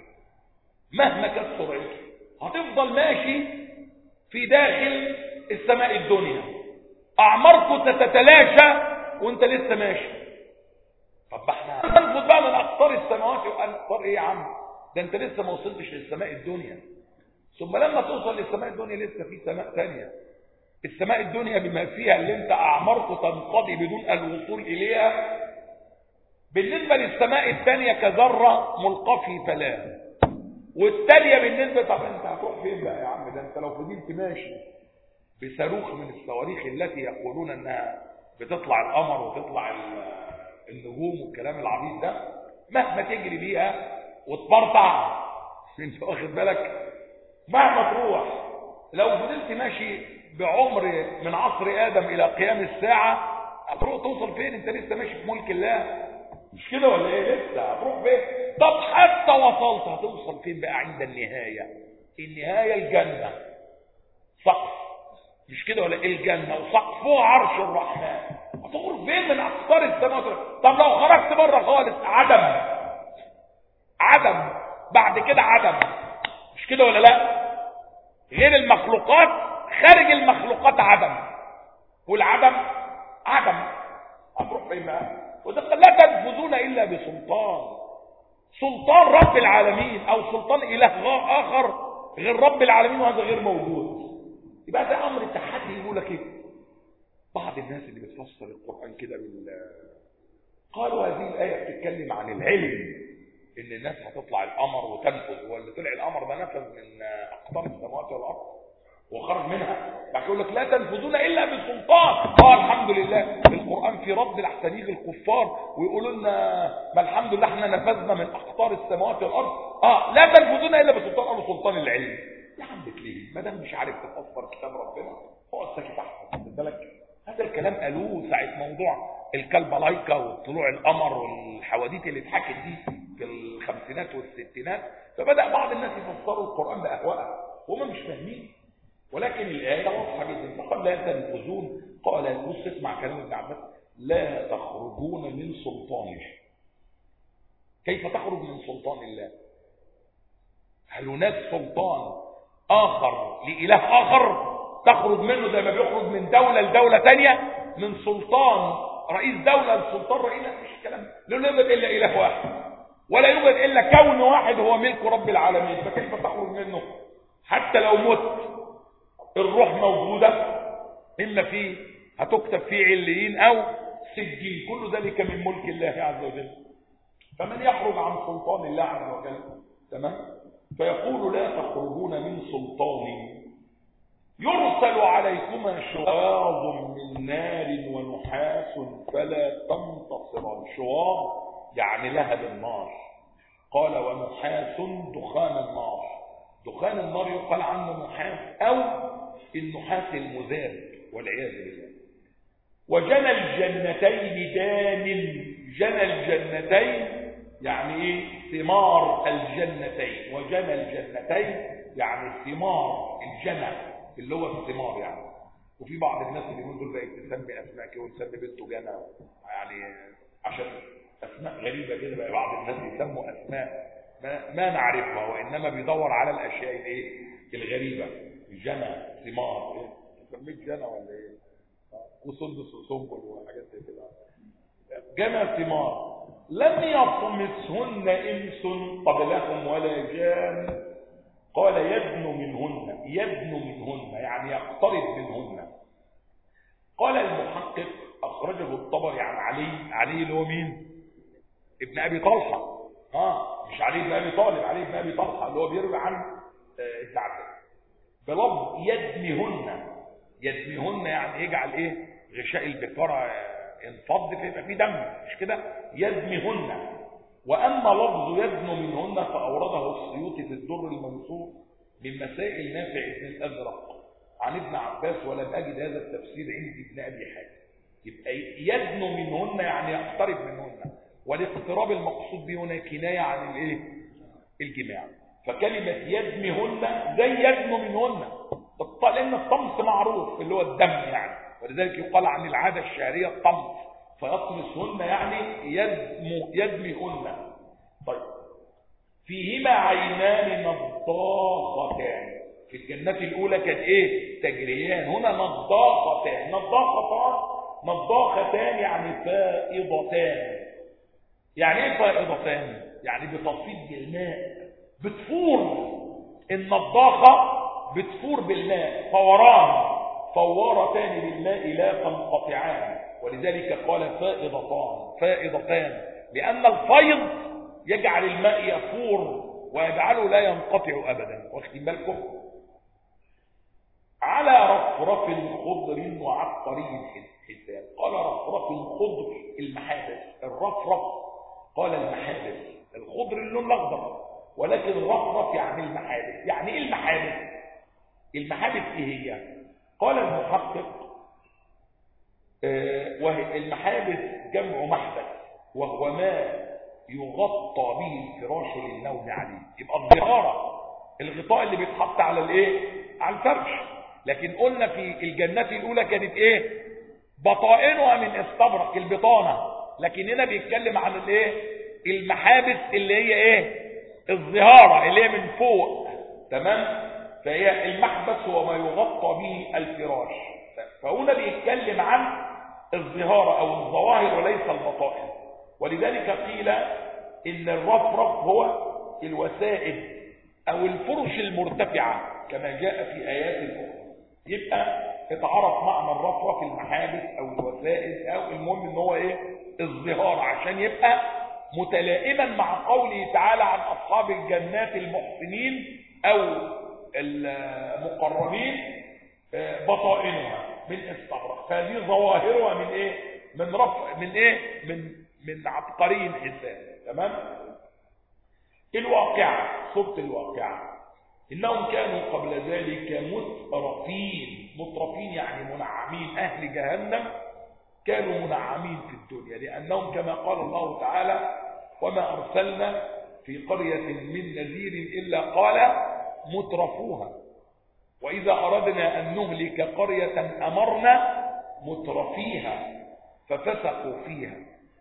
سرعته هتفضل ماشي في داخل السماء الدنيا. اعماركم ستتلاشى وانت لسه ماشي. طب احنا هننفذ بقى من اقطار السماوات. واقطار ايه يا عم؟ ده انت لسه ما وصلتش للسماء الدنيا. ثم لما توصل للسماء الدنيا لسه في سماء ثانيه. السماء الدنيا بما فيها اللي انت اعماركم تنقضي بدون الوصول اليها، بالنسبه للسماء الثانيه كذره ملقاه في فلاه. والثانيه بالنسبه، طب انت هتروح فين بقى يا عم؟ ده انت لو فضلت ماشي بصاروخ من الصواريخ التي يقولون انها بتطلع القمر وتطلع النجوم والكلام العبيط ده، مهما تجري بيها وتبرطع، انت واخد بالك؟ مهما تروح، لو فضلت ماشي بعمر من عصر ادم الى قيام الساعه، هتروح توصل فين؟ انت لسه ماشي في ملك الله. مش كده ولا ايه؟ لسه هتروح فين؟ طب حتى وصلت هتوصل فين بقى عند النهايه؟ النهايه الجنه، سقف. مش كده ولا ايه؟ الجنه وسقفه عرش الرحمن. هتخرج فين من اقطار السماوات؟ طب لو خرجت بره خالص، عدم بعد كده عدم. مش كده ولا لا؟ غير المخلوقات، خارج المخلوقات عدم، والعدم عدم. هتروح فين بقى؟ وده لا تنفذون الا سلطان رب العالمين، او سلطان اله اخر غير رب العالمين، وهذا غير موجود. يبقى ده امر التحدي. يقول لك ايه؟ بعض الناس اللي بتفسر القران كده قالوا هذه الايه بتتكلم عن العلم، ان الناس هتطلع القمر وتنفذ. هو اللي طلع القمر ده نفذ من اقطار السماوات والارض وخرج منها. بعد يقول لك لا تنفذون الا بسلطان. الحمد لله القران في رد الاحسنين الكفار ويقولوا لنا ما الحمد لله احنا نفذنا من اقطار السماوات والارض. لا تنفذون الا بسلطان، او سلطان العلم. يا عم ليه؟ ما دام مش عارف تفسر كتاب ربنا اقعد ساكت احسن. خد بالك، هذا الكلام قالوه ساعه موضوع الكلبلايكا وطلوع القمر والحواديت اللي اتحكت دي في الخمسينات والستينات. فبدا بعض الناس يفسروا القران باهوائهم وهم مش فاهمين. ولكن الايه واضحه جدا. فقال لا تنفذون، قال بص اسمع كلام ابن عباس، لا تخرجون من سلطانه. كيف تخرج من سلطان الله؟ هل هناك سلطان اخر لاله اخر تخرج منه زي ما بيخرج من دوله لدوله ثانيه؟ من سلطان رئيس دوله لسلطان رئيس؟ مش الكلام ده. لا يوجد الا اله واحد، ولا يوجد الا كون واحد هو ملك رب العالمين. فكيف تخرج منه؟ حتى لو مت الروح موجوده، اما فيه هتكتب فيه عليين او سجين، كل ذلك من ملك الله عز وجل. فمن يخرج عن سلطان الله عز وجل؟ تمام. فيقول لا تخرجون من سلطاني. يرسل عليكما شواظ من نار ونحاس فلا تنتصران. شواظ يعني لهب النار، قال ونحاس دخان النار. دخان النار يقال عنه نحاس أو النحاس المذاب والعياذ بالله. وجنى الجنتين دان. جنى الجنتين يعني ايه؟ ثمار الجنتين. وجنى الجنتين يعني ثمار الجنة اللي هو الثمار يعني. وفي بعض الناس اللي يقول دول بقى تسمي اسماء كده وتسمي بنته جنى يعني عشان اسماء غريبه كده. بقى بعض الناس يسموا اسماء ما نعرفها، وانما بيدور على الاشياء الايه الغريبه. جنى ثمار ايه؟ سميت جنى ولا ايه؟ وسندس وسنبل وحاجات زي كده. جنى ثمار لم يطمثهن انس قبلهم ولا جان. قال يدنو منهن. يدنو منهن يعني يقترب منهن. قال المحقق أخرجه الطبري عن علي اللي هو مين؟ ابن أبي طلحة. مش علي بن أبي طالب، علي بن أبي طلحة اللي هو بيروي عن الكعبة بلفظ يدنهن. يدنهن يعني يجعل ايه؟ غشاء البكارة ينفض فيبقى فيه دم، مش كده؟ يدنهن. وأما لفظ يدنو منهن فأورده السيوطي في الدر المنصور من مسائل نافع بن الأزرق عن ابن عباس، ولم أجد هذا التفسير عندي ابن أبي حاتم. يبقى يدنو منهن يعني يقترب منهن، والاقتراب المقصود به هنا كناية عن الايه؟ الجماع. فكلمة يدمهن زي يدنو منهن، لأن الطمس معروف اللي هو الدم يعني، ولذلك يقال عن العادة الشعرية الطمس، فيطمسهن يعني يدمهن. طيب فيهما عينان نضاختان. في الجنات الأولى كانت ايه؟ تجريان. هنا نضاختان. نضاختان يعني فائضتان. يعني ايه فائضتان؟ يعني بتصفيد الماء، بتفور. النضاخة بتفور بالماء فوران، فورتان بالماء لا تنقطعان، ولذلك قال فائضتان لأن الفيض يجعل الماء يفور ويجعله لا ينقطع أبدا. واخدين بالكم؟ على رفرف خضر وعبقري حسان. قال رفرف خضر المحابس. الرفرف قال المحابس. الخضر اللون الأخضر، ولكن الرفرف يعني المحابس. يعني ايه المحابس؟ المحابس ايه هي؟ قال المحقق وهي المحابس جمع محبس، وهو ما يغطى به الفراش للنوم عليه. يبقى الظهارة الغطاء اللي بيتحط على الايه؟ على الفرش. لكن قلنا في الجنات الاولى كانت ايه؟ بطائنها من استبرق، البطانه. لكن هنا بيتكلم عن الايه؟ المحابس اللي هي ايه؟ الظهارة اللي هي من فوق. تمام؟ فهي المحبس هو ما يغطى به الفراش. فهنا بيتكلم عن الظهارة او الظواهر وليس البطائن. ولذلك قيل ان الرفرف هو الوسائد او الفرش المرتفعة كما جاء في ايات اخرى. يبقى اتعرف معنى الرفرف المحابس او الوسائد، او المهم ان هو ايه؟ الظهار، عشان يبقى متلائما مع قوله تعالى عن اصحاب الجنات المحسنين او المقربين بطائنها من استبرق. فهذه ظواهرها من ايه؟ من رفع، من ايه؟ من عبقري حسان. تمام؟ الواقعة، سورة الواقعة. إنهم كانوا قبل ذلك مترفين. مترفين يعني منعمين. أهل جهنم كانوا منعمين في الدنيا، لأنهم كما قال الله تعالى وما أرسلنا في قرية من نذير إلا قال مترفوها وإذا أردنا أن نهلك قرية أمرنا مترفيها ففسقوا فيها.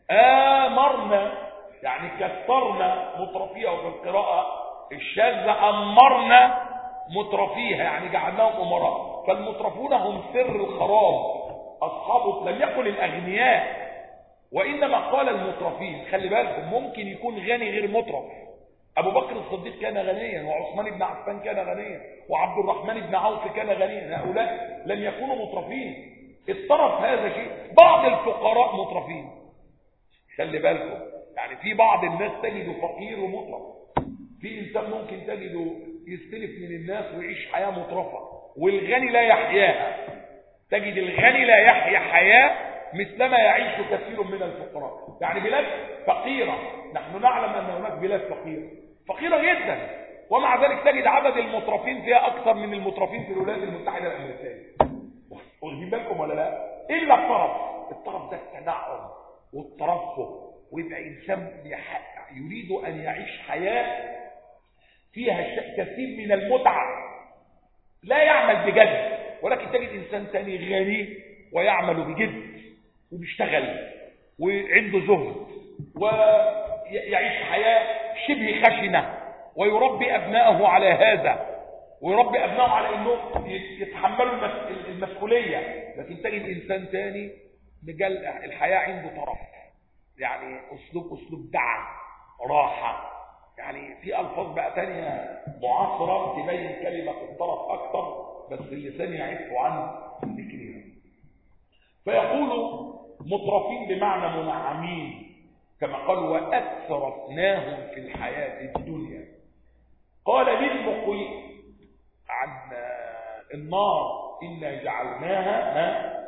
آمرنا يعني كثرنا مترفيها، وفي القراءة الشاذة أمرنا مترفيها يعني جعلناهم أمراء. فالمترفون هم سر الخراب، أصحابه. لم يقل الأغنياء وإنما قال المترفين. خلي بالكم، ممكن يكون غني غير مترف. أبو بكر الصديق كان غنيا، وعثمان بن عفان كان غنيا، وعبد الرحمن بن عوف كان غنيا. هؤلاء لم يكونوا مترفين. الطرف هذا شيء. بعض الفقراء مترفين. خلي بالكم، يعني في بعض الناس تجده فقير ومترف. في إنسان ممكن تجده يستلف من الناس ويعيش حياة مترفة، والغني لا يحياها. تجد الغني لا يحيا حياة مثلما يعيش كثير من الفقراء. يعني بلاد فقيرة، نحن نعلم أن هناك بلاد فقيرة جدا، ومع ذلك تجد عدد المترفين فيها أكثر من المترفين في الولايات المتحدة الأمريكية. واخدين بالكم ولا لا؟ إلا الطرف ده التنعم والترفه، ويبقى إنسان يريد أن يعيش حياة فيها كثير من المتعة، لا يعمل بجد. ولكن تجد إنسان ثاني غني ويعمل بجد وبيشتغل وعنده زهد ويعيش حياة شبه خشنة، ويربي أبنائه على هذا، ويربي أبنائه على أنه يتحملوا المسؤولية. لكن تجد إنسان ثاني الحياة عنده طرف، يعني أسلوب دعم، راحة. يعني في ألفاظ بقى تانية معاصرة تبين كلمة الطرف أكثر، بس اللسان يعف عن ذكرها. فيقول مترفين بمعنى منعمين، كما قال وأثرفناهم في الحياة الدنيا. قال للمقيم عن النار إنا جعلناها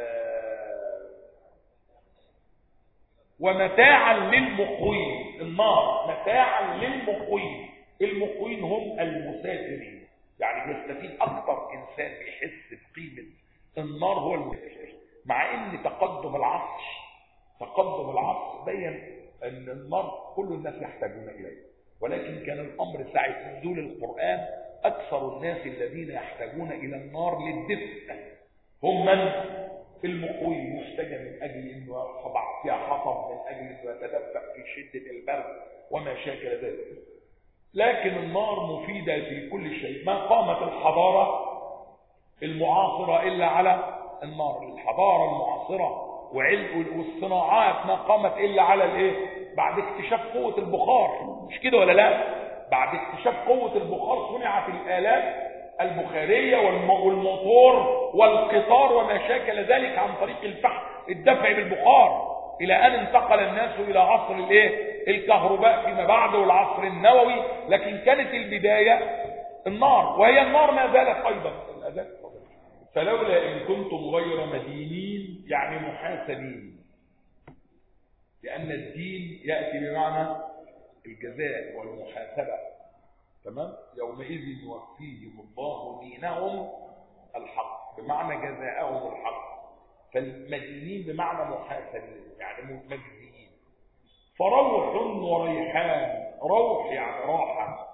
ومتاعا للمقوين. النار متاعا للمقوين. المقوين هم المسافرين، يعني يستفيد أكثر إنسان بيحس بقيمة النار هو المسافر. مع إن تقدم العصر بين أن النار كل الناس يحتاجون إليه، ولكن كان الأمر ساعة نزول القرآن أكثر الناس الذين يحتاجون إلى النار للدفء هم من؟ المقوي، محتاج من أجل أنه يصبع فيها حطب، من أجل أنه يتدفأ في شدة البرد وما شاكل ذلك. لكن النار مفيدة في كل شيء. ما قامت الحضارة المعاصرة إلا على النار. الحضارة المعاصرة والصناعات ما قامت إلا على الإيه؟ بعد اكتشاف قوة البخار، مش كده ولا لا؟ بعد اكتشاف قوة البخار صنعت الآلات البخارية والموتور والقطار وما شاكل ذلك عن طريق الفحم، الدفع بالبخار، إلى أن انتقل الناس إلى عصر الكهرباء فيما بعد والعصر النووي. لكن كانت البداية النار، وهي النار ما زالت أيضا الأذان. فلولا إن كنتم غير مدينين، يعني محاسبين، لأن الدين يأتي بمعنى الجزاء والمحاسبة. تمام؟ يومئذ يوفيهم الله دينهم الحق، بمعنى جزاءهم الحق. فالمدينين بمعنى محاسبين، يعني مجزيين. فروح وريحان. روح يعني راحة،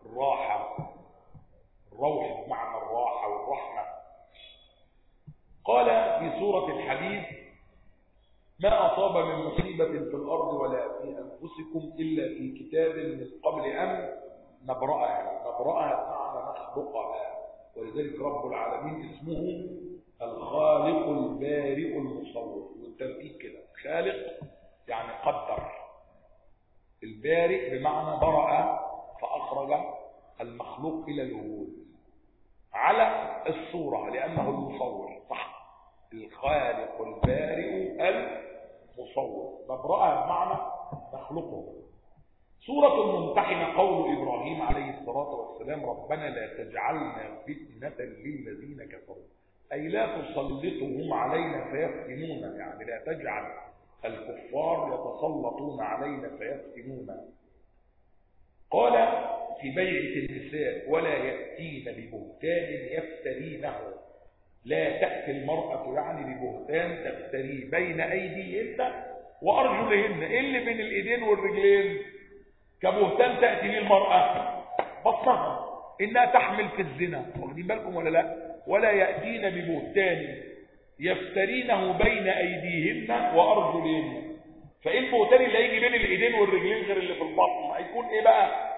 الروح بمعنى الراحة والرحمة. قال في سورة الحديد ما أصاب من مصيبة في الأرض ولا في أنفسكم إلا في كتاب من قبل أن نبرأها بمعنى نخلقها. ولذلك رب العالمين اسمه الخالق البارئ المصور، والترتيب كده، خالق يعني قدر، البارئ بمعنى برأ فأخرج المخلوق إلى الوجود على الصورة لأنه المصور، صح؟ الخالق البارئ المصور، مبرأ بمعنى مخلوقه. سورة الممتحنة قول إبراهيم عليه الصلاة والسلام ربنا لا تجعلنا فتنة للذين كفروا، أي لا تسلطهم علينا فيفتنونا، يعني لا تجعل الكفار يتسلطون علينا فيفتنونا. قال في بيعة النساء ولا يأتين ببهتان يفترينه. لا تأتي المرأة يعني ببهتان تفتري بين أيديهن وأرجلهن. إيه اللي بين الإيدين والرجلين كبهتان تأتي للمرأة؟ بطنها، إنها تحمل في الزنا. واخدين بالكم ولا لا؟ ولا يأتين ببهتان يفترينه بين أيديهن وأرجلهن. فإيه البهتان اللي هيجي بين الإيدين والرجلين غير اللي في البطن؟ هيكون إيه بقى؟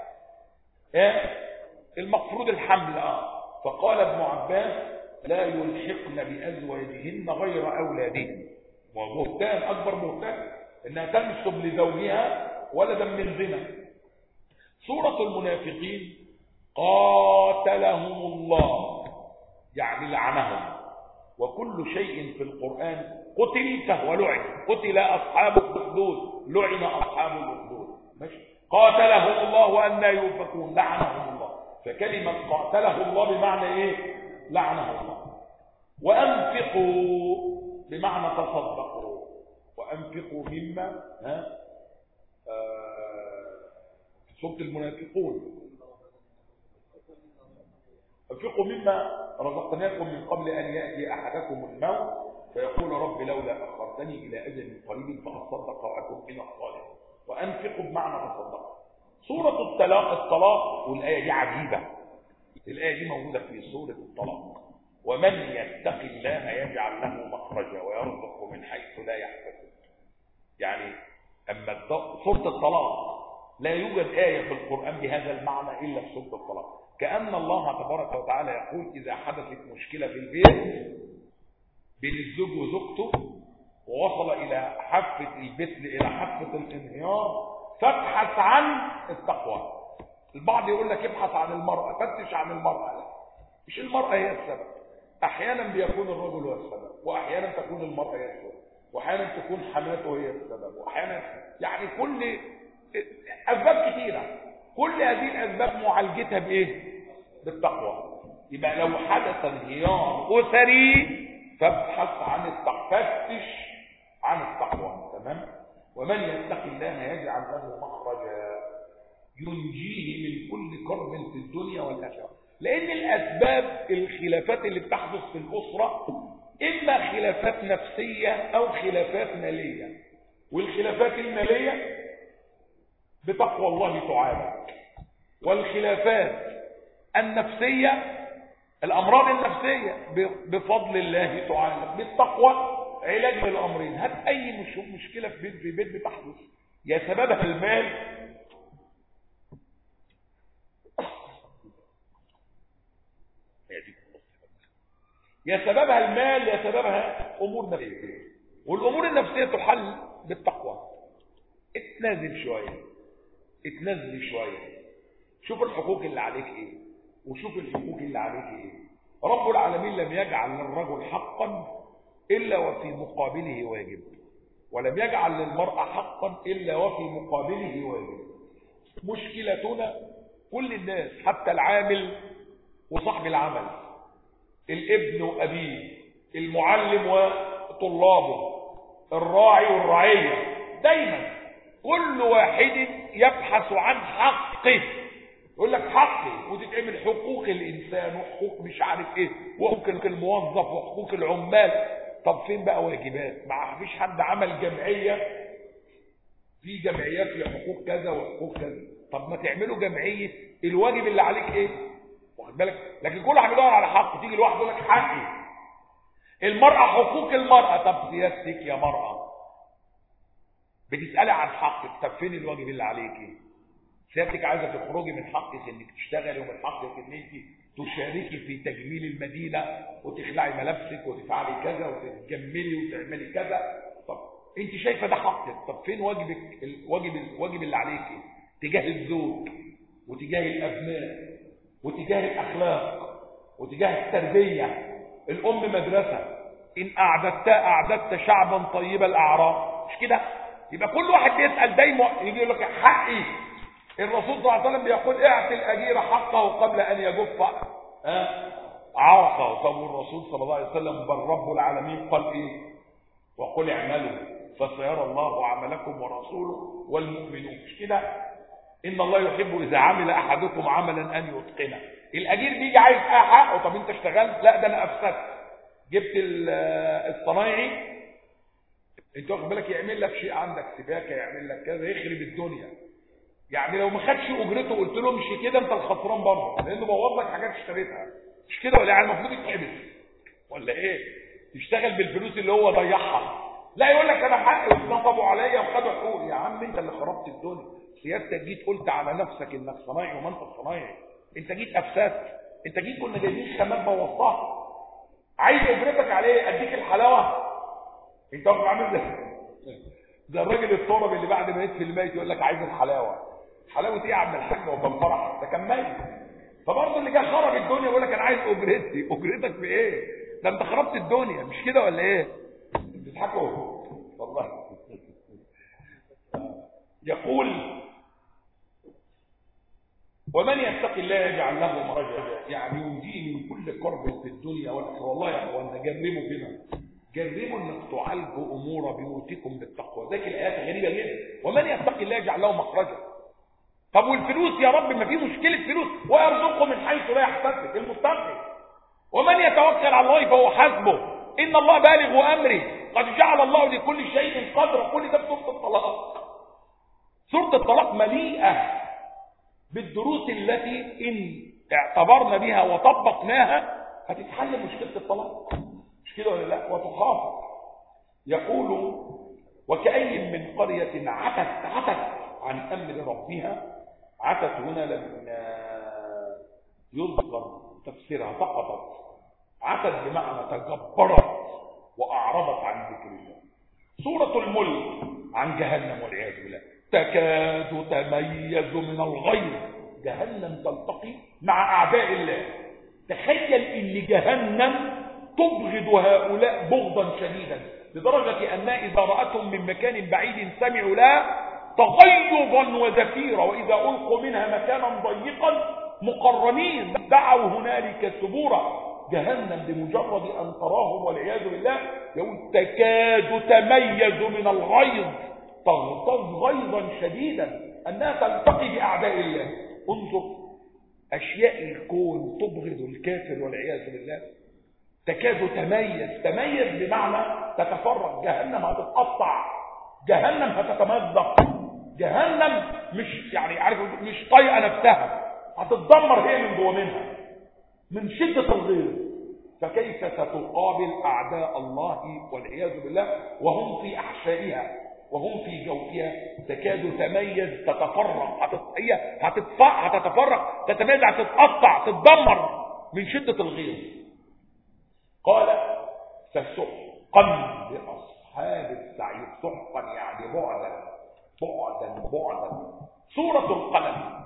المفروض الحمل. فقال ابن عباس لا يلحقن بأزواجهن غير أولادهن. وبهتان أكبر بهتان إنها تنسب لزوجها ولدا من زنا. سورة المنافقين قاتلهم الله يعني لعنهم. وكل شيء في القرآن قتل فهو لعن. قتل أصحاب الأخدود، لعن أصحاب الأخدود. ماشي. قاتلهم الله وأنى يؤفكون، لعنهم الله. فكلمة قاتله الله بمعنى إيه؟ لعنه الله. وأنفقوا بمعنى تصدقوا، وأنفقوا مما في سورة المنافقون، أنفقوا مما رزقناكم من قبل أن يأتي أحدكم الموت فيقول رب لولا أخرتني إلى أجل قريب فأصدق وأكن من الصالحين. وأنفقوا بمعنى تصدقوا. سورة الطلاق، والآية دي عجيبة، الآية دي موجودة في سورة الطلاق. ومن يتق الله يجعل له مخرجا ويرزقه من حيث لا يحتسب. يعني أما سورة الطلاق لا يوجد آية في القرآن بهذا المعنى إلا في سورة الطلاق. كأن الله تبارك وتعالى يقول إذا حدثت مشكلة في البيت بين الزوج وزوجته ووصل إلى حافة البيت إلى حافة الانهيار، فابحث عن التقوى. البعض يقول لك ابحث عن المرأة، فتش عن المرأة. لا، مش المرأة هي السبب. أحيانا بيكون الرجل هو السبب، وأحيانا تكون المرأة هي السبب، وأحيانا تكون حماته هي السبب، وأحيانا يعني كل أسباب كثيرة. كل هذه الأسباب معالجتها بإيه؟ بالتقوى. يبقى لو حدث انهيار أسري فابحث عن التقوى، فتش عن التقوى. تمام؟ ومن يتق الله يجعل له مخرجا ينجيه من كل كرب في الدنيا والآخرة. لأن الأسباب الخلافات اللي بتحدث في الأسرة إما خلافات نفسية أو خلافات مالية، والخلافات المالية بتقوى الله تعالى، والخلافات النفسية الأمراض النفسية بفضل الله تعالى بالتقوى علاج للأمرين. هات أي مشكلة في بيت بتحدث يا سببها المال يا سببها أمور نفسية، والأمور النفسية تحل بالتقوى. اتنازل شوية، شوف الحقوق اللي عليك ايه وشوف الحقوق اللي عليك ايه. رب العالمين لم يجعل للرجل حقا إلا وفي مقابله واجب، ولم يجعل للمرأة حقا إلا وفي مقابله واجب. مشكلتنا كل الناس، حتى العامل وصاحب العمل، الابن وأبيه، المعلم وطلابه، الراعي والرعية، دايما كل واحد يبحث عن حقه. يقول لك حقي، وتتعمل حقوق الإنسان وحقوق مش عارف ايه، وحقوق الموظف وحقوق العمال. طب فين بقى واجبات؟ ما فيش حد عمل جمعية، في جمعيات لحقوق كذا وحقوق كذا. طب ما تعملوا جمعية الواجب اللي عليك ايه، واخد بالك؟ لكن كل واحد بيدور على حقه. تيجي لواحد يقول لك حقي. المرأة، حقوق المرأة. طب سيادتك يا مرأة بتسألي عن حقك، طب فين الواجب اللي عليك ايه؟ سيادتك عايزة تخرجي، من حقك انك تشتغلي، ومن حقك ان انت تشاركي في تجميل المدينة وتخلعي ملابسك وتفعلي كذا وتتجملي وتعملي كذا. طب انت شايفة ده حقك، طب فين واجبك؟ الواجب اللي عليك ايه؟ تجاه الزوج وتجاه الابناء وتجاه الاخلاق وتجاه التربية. الام مدرسة، ان اعددت شعبا طيب الاعراق، مش كده؟ يبقى كل واحد بيسأل دايما، يجي يقول لك حقي. الرسول صلى الله عليه وسلم بيقول اعطي الاجير حقه قبل ان يجف عرقه. طب والرسول صلى الله عليه وسلم بل رب العالمين قال ايه؟ وقل اعملوا فسيرى الله عملكم ورسوله والمؤمنون، مش كده؟ ان الله يحب اذا عمل احدكم عملا ان يتقنه. الاجير بيجي عايز حقه. طب انت اشتغلت؟ لا، ده انا افسدت. جبت الصنايعي، انت واخد بالك، يعمل لك شيء عندك سباكه، يعمل لك كذا، يخرب الدنيا. يعني لو ما خدش اجرته قلت له امشي كده، انت الخسران برضه، لانه بوظ لك حاجات اشتريتها، مش كده ولا؟ يعني المفروض يتحبس ولا ايه؟ تشتغل بالفلوس اللي هو ضيعها. لا، يقول لك انا حقي واتنصبوا عليا وخدوا حقوقي. يا عم انت اللي خربت الدنيا. سيادتك جيت قلت على نفسك انك صنايعي وما انت صنايعي. انت جيت افسدت. انت جيت كنا جايبين خامات بوظتها. عايز اجرتك عليه، اديك الحلاوه. انت واقف عامل زي الراجل الطرب اللي بعد ما يدفن الميت يقول لك عايز الحلاوه. حلاوه ايه يا عم الحاج؟ وكان فرح، ده كان ميت. فبرضه اللي جه خرب الدنيا يقول لك انا عايز اجرتي. اجرتك في ايه؟ ده انت خربت الدنيا، مش كده ولا ايه؟ بتضحكوا والله. يقول ومن يتق الله يجعل له مخرجا، يعني ينجيه من كل كرب في الدنيا والآخرة. والله يا اخوانا جربوا كده، جربوا انك تعالجوا امور بيوتكم بالتقوى. ذاك الايات غريبه جدا، ومن يتق الله يجعل له مخرجا. طب والفلوس يا رب؟ ما في مشكله فلوس، ويرزقه من حيث لا يحتسب، المستقيم. ومن يتوكل على الله فهو حسبه، ان الله بالغ امره، قد جعل الله لكل شيء قدرا. كل ده في سوره الطلاق. سوره الطلاق مليئه بالدروس التي ان اعتبرنا بها وطبقناها هتتحل مشكله الطلاق، مش كده ولا لا؟ وتخافض. يقول وكأي من قرية عتت عن أمر ربها. عتت هنا لما يذكر تفسيرها سقطت. عتت بمعنى تجبرت وأعرضت عن ذكر الله. سورة الملك عن جهنم والعياذ بالله. تكاد تميز من الغيظ. جهنم تلتقي مع أعداء الله. تخيل إن جهنم تبغض هؤلاء بغضا شديدا، لدرجة أنها إذا رأتهم من مكان بعيد سمعوا لها تغيظا وزفيرا، وإذا ألقوا منها مكانا ضيقا مقرنين دعوا هنالك ثبورا. جهنم بمجرد أن تراهم والعياذ بالله يقول تكاد تميز من الغيظ، تغتظ غيظا شديدا أنها تلتقي بأعداء الله. انظر أشياء الكون تبغض الكافر والعياذ بالله. تكاد تميز بمعنى تتفرق. جهنم هتتقطع، جهنم هتتمزق، جهنم مش يعني عارف مش طايقه نفسها، هتتدمر هي من جوه منها من شده الغيظ. فكيف ستقابل اعداء الله والعياذ بالله وهم في احشائها وهم في جوفها؟ تكاد تميز تتفرق، هي هتتفرق تتميز، هتتقطع تتدمر من شده الغيظ. قال فسحقا لأصحاب السعير. سحقا يعني بعدا بعدا بعدا. سورة القلم.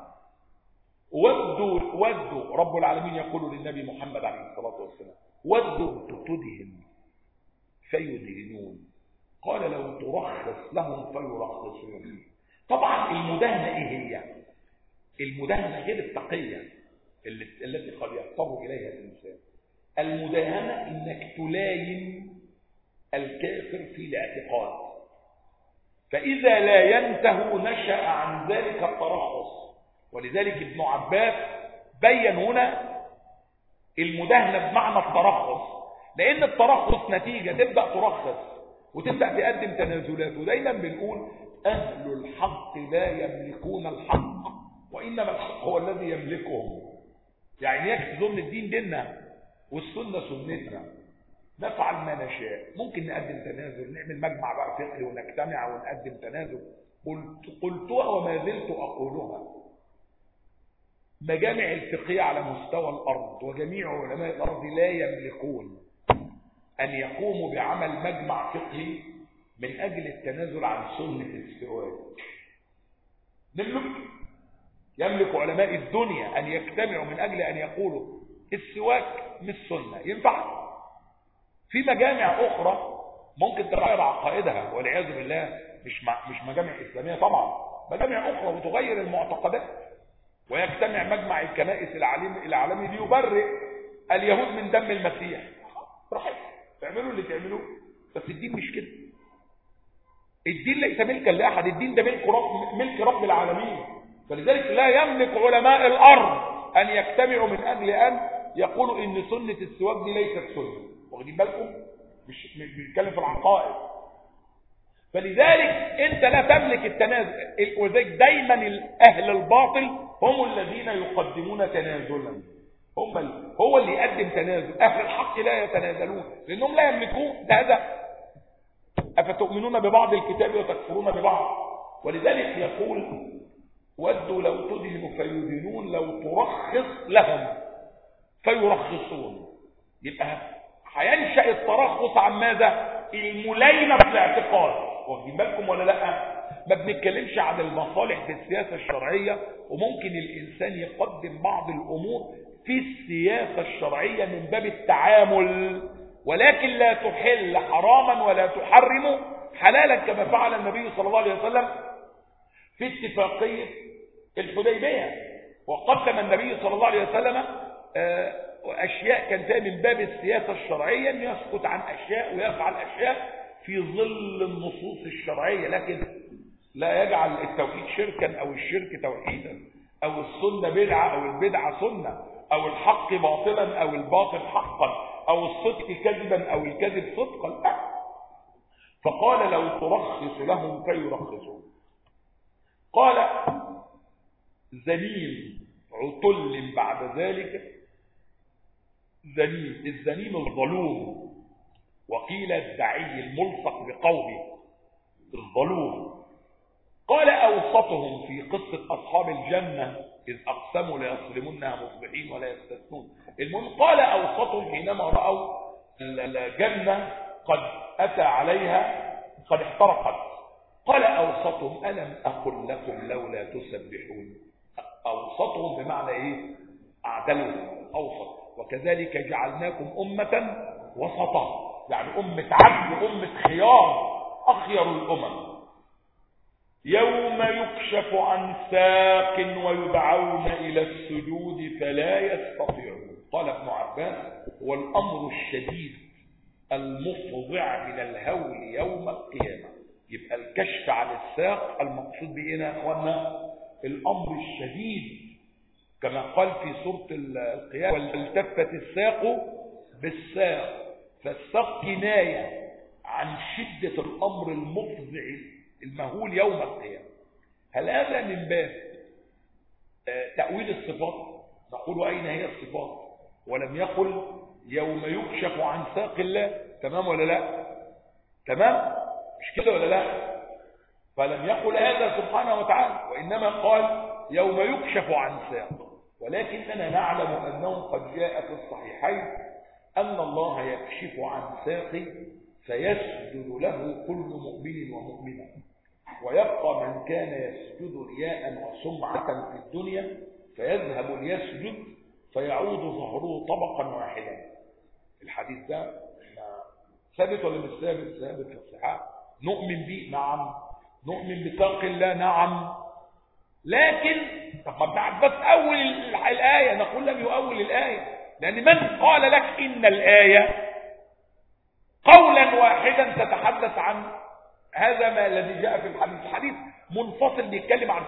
ودوا رب العالمين يقول للنبي محمد عليه الصلاة والسلام ودوا تدهن فيدهنون. قال لو ترخص لهم فيرخصون. طبعا المداهنة ايه هي؟ المداهنة غير التقية التي قد يضطر إليها الإنسان. المداهنة انك تلاين الكافر في الاعتقاد، فإذا لا ينتهي نشأ عن ذلك الترخص. ولذلك ابن عباس بين هنا المداهنة بمعنى الترخص، لأن الترخص نتيجة تبدأ ترخص وتبدأ تقدم تنازلات. ودايما بنقول أهل الحق لا يملكون الحق، وإنما الحق هو الذي يملكهم. يعني يكفي ظن الدين ديننا والسنة سنتنا، نفعل ما نشاء. ممكن نقدم تنازل، نعمل مجمع بقى فقهي ونجتمع ونقدم تنازل. قلتها وما زلت أقولها. مجامع الفقهية على مستوى الأرض وجميع علماء الأرض لا يملكون أن يقوموا بعمل مجمع فقهي من أجل التنازل عن سنة السواك. يملك علماء الدنيا أن يجتمعوا من أجل أن يقولوا السواك مش سنة. ينفع؟ في مجامع أخرى ممكن تغير عقائدها والعياذ بالله، مش مجامع إسلامية طبعا، مجامع أخرى وتغير المعتقدات. ويجتمع مجمع الكنائس العالمي ليبرئ اليهود من دم المسيح. راحت تعملوا اللي تعملوه، بس الدين مش كده. الدين ليس ملكا لأحد، الدين ده ملك رب العالمين. فلذلك لا يملك علماء الأرض أن يجتمعوا من أجل أن يقولوا إن سنة السواك دي ليست سنة. واخدين بالكم؟ مش بنتكلم في العقائد. فلذلك أنت لا تملك التنازل. وذلك دايما أهل الباطل هم الذين يقدمون تنازلا. هو اللي يقدم تنازل. أهل الحق لا يتنازلون لأنهم لا يملكون هذا. أفتؤمنون ببعض الكتاب وتكفرون ببعض. ولذلك يقول ودوا لو تدهن فيدهنون لو ترخص لهم فيرخصون. يبقى هينشأ الترخص عن ماذا؟ الملينة في الاعتقاد. واخدين بالكم ولا لا؟ ما بنتكلمش عن المصالح في السياسة الشرعية، وممكن الإنسان يقدم بعض الأمور في السياسة الشرعية من باب التعامل، ولكن لا تحل حراما ولا تحرم حلالا، كما فعل النبي صلى الله عليه وسلم في اتفاقية الحديبية. وقدم النبي صلى الله عليه وسلم أشياء كان فيها من باب السياسة الشرعية، أن يسكت عن أشياء ويفعل أشياء في ظل النصوص الشرعية، لكن لا يجعل التوحيد شركا أو الشرك توحيدا أو السنة بدعة أو البدعة سنة أو الحق باطلا أو الباطل حقا أو الصدق كذبا أو الكذب صدقا. لا. فقال لو ترخص لهم فيرخصون. قال زنيم عتل بعد ذلك، زنيم، الزنيم الظلوم، وقيل الدعي الملصق بقومه الظلوم. قال أوسطهم في قصة أصحاب الجنة إذ أقسموا ليصرمنها مصبحين ولا يستثنون. المهم قال أوسطهم حينما رأوا الجنة قد أتى عليها قد احترقت، قال أوسطهم ألم أقل لكم لولا تسبحون. أوسطهم بمعنى إيه؟ أعدلوا أوسط. وكذلك جعلناكم أمة وسطا، يعني أمة عدل، أمة خيار، أخير الأمم. يوم يكشف عن ساق ويدعون إلى السجود فلا يستطيعون. قال ابن عباس هو الأمر الشديد المفضع من الهول يوم القيامة. يبقى الكشف عن الساق المقصود به هنا يا اخوانا الأمر الشديد، كما قال في سورة القيامة والتفت الساق بالساق. فالساق كناية عن شدة الأمر المفضع المهول يوم القيامة. هل هذا من باب تأويل الصفات؟ نقول أين هي الصفات؟ ولم يقل يوم يكشف عن ساق الله. تمام ولا لا؟ تمام؟ مش كده ولا لا؟ فلم يقل هذا سبحانه وتعالى، وإنما قال يوم يكشف عن ساق. ولكننا نعلم أنه قد جاء في الصحيحين أن الله يكشف عن ساق فيسجد له كل مؤمن ومؤمنة، ويبقى من كان يسجد رياء وسمعة في الدنيا فيذهب ليسجد فيعود ظهره طبقا واحدا. الحديث ده ثابت ولا مش ثابت؟ ثابت في الصحاح. نؤمن به؟ نعم. نؤمن بساق الله؟ نعم. لكن طب ما ابن عباس أول الآية، نقول لم يؤول الآية، لأن من قال لك إن الآية قولا واحدا تتحدث عن هذا ما الذي جاء في الحديث؟ الحديث منفصل بيتكلم عن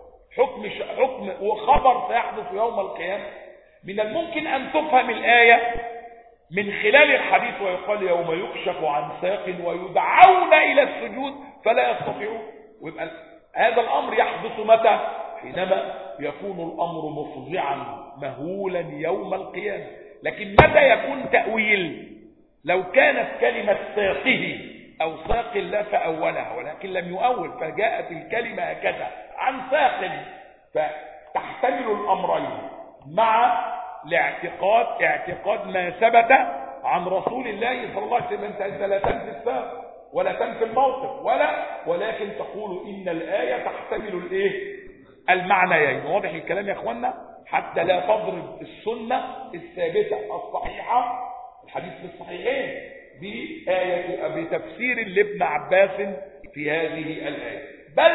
حكم وخبر سيحدث يوم القيامة. من الممكن أن تفهم الآية من خلال الحديث ويقال يوم يكشف عن ساق ويدعون إلى السجود فلا يستطيعون. ويبقى هذا الأمر يحدث متى؟ حينما يكون الأمر مفزعا مهولا يوم القيامة. لكن متى يكون تأويل؟ لو كانت كلمة ساقه أو ساق الله فأولها، ولكن لم يؤول فجاءت الكلمة هكذا عن ساق، فتحتمل الأمرين مع اعتقاد ما ثبت عن رسول الله صلى الله عليه وسلم. أنت لا تنفي الساق ولا تنفي الموقف ولكن تقول إن الآية تحتمل المعنيين. واضح الكلام يا اخوانا؟ حتى لا تضرب السنة الثابتة الصحيحة الحديث في الصحيحين بتفسير لابن عباس في هذه الآية. بل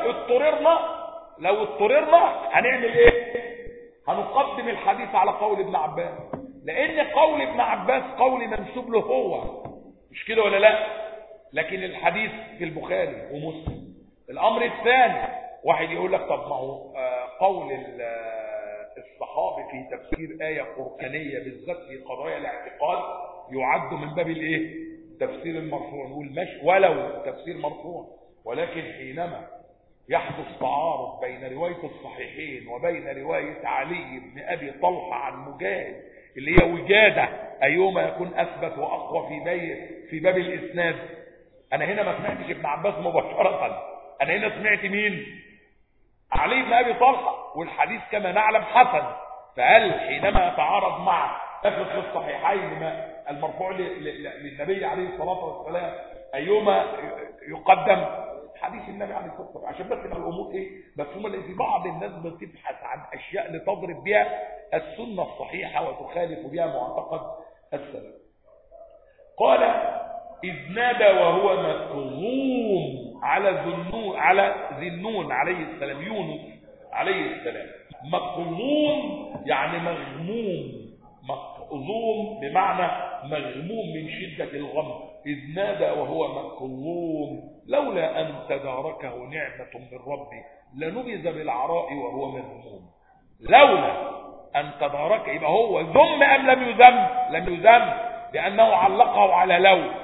لو اضطررنا هنعمل ايه؟ هنقدم الحديث على قول ابن عباس، لان قول ابن عباس قول منسوب له هو، مش كده ولا لا؟ لكن الحديث في البخاري ومسلم. الامر الثاني، واحد يقول لك طب ما هو قول الصحابي في تفسير آية قرآنية بالذات في قضايا الاعتقاد يعد من باب تفسير المرفوع. نقول ماشي ولو تفسير مرفوع، ولكن حينما يحدث تعارض بين رواية الصحيحين وبين رواية علي بن أبي طلحة عن مجاهد اللي هي وجادة أيهما يكون أثبت وأقوى في باب الإسناد. أنا هنا ما سمعتش ابن عباس مباشرة، أنا هنا سمعت مين؟ علي بن أبي طلحة، والحديث كما نعلم حسن. فهل حينما يتعارض مع أثبت في الصحيحين المرفوع للنبي عليه الصلاة والسلام أيهما يقدم؟ حديث النبي عليه الصلاة والسلام. عشان بس الأمور مفهومة، لأن في بعض الناس بتبحث عن أشياء لتضرب بها السنة الصحيحة وتخالف بها معتقد السلف. قال إذ نادى وهو مكظوم على ذي النون عليه السلام، يونس عليه السلام، مكظوم يعني مغموم، مكظوم بمعنى مغموم من شدة الغم، إذ نادى وهو مكظوم لولا أن تداركه نعمة من ربه لنبذ بالعراء وهو مذموم. لولا أن تدارك، يبقى هو ذم أم لم يذم؟ لم يذم، لأنه علقه على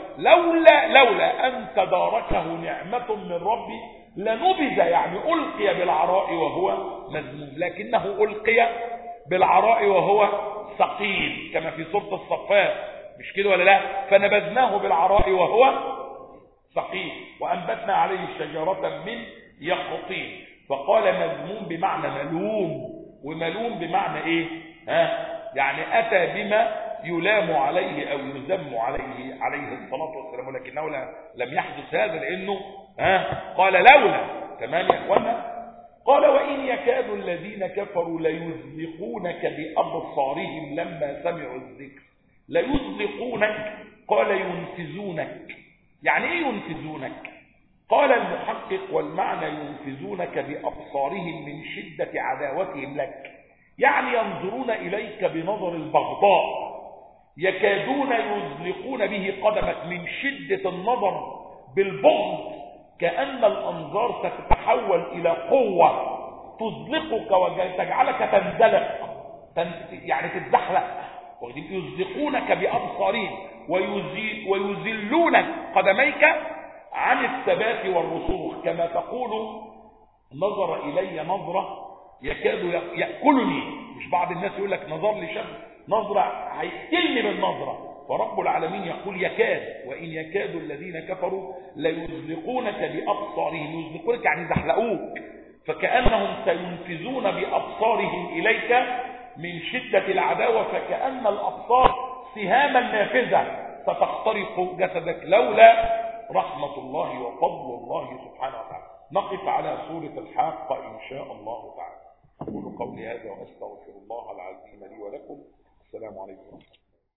لولا أن تداركه نعمة من ربه لنبذ، يعني ألقي بالعراء وهو مذموم، لكنه ألقي بالعراء وهو سقيم كما في سورة الصفات، مش كده ولا لا؟ فنبذناه بالعراء وهو سقيم وأنبتنا عليه شجرة من يقطين. فقال مذموم بمعنى ملوم، وملوم بمعنى ايه؟ يعني أتى بما يلام عليه أو يذم عليه الصلاة والسلام، ولكنه لم يحدث هذا لأنه قال لولا. تمام يا اخوانا؟ قال وإن يكاد الذين كفروا ليزلقونك بأبصارهم لما سمعوا الذكر. ليزلقونك، قال ينفذونك. يعني ايه ينفذونك؟ قال المحقق والمعنى ينفذونك بأبصارهم من شدة عداوتهم لك، يعني ينظرون إليك بنظر البغضاء، يكادون يزلقون به قدمك من شدة النظر بالبغض، كأن الأنظار ستتحول إلى قوة تزلقك وتجعلك تنزلق، يعني تتزحلق. يزلقونك بأبصارهم ويزلونك قدميك عن الثبات والرسوخ، كما تقول نظر إلي نظرة يكاد يأكلني. مش بعض الناس يقول لك نظر لي شخص نظرة هيقتلني بالنظرة، فرب العالمين يقول يكاد، وإن يكاد الذين كفروا ليزلقونك بأبصارهم. يزلقونك يعني زحلقوك، فكأنهم سينفذون بأبصارهم إليك من شدة العداوة، فكأن الأبصار سهاما نافذة ستخترق جسدك لولا رحمة الله وفضل الله سبحانه وتعالى. نقف على سورة الحاقة إن شاء الله تعالى. أقول قولي هذا وأستغفر الله العظيم لي ولكم. السلام عليكم.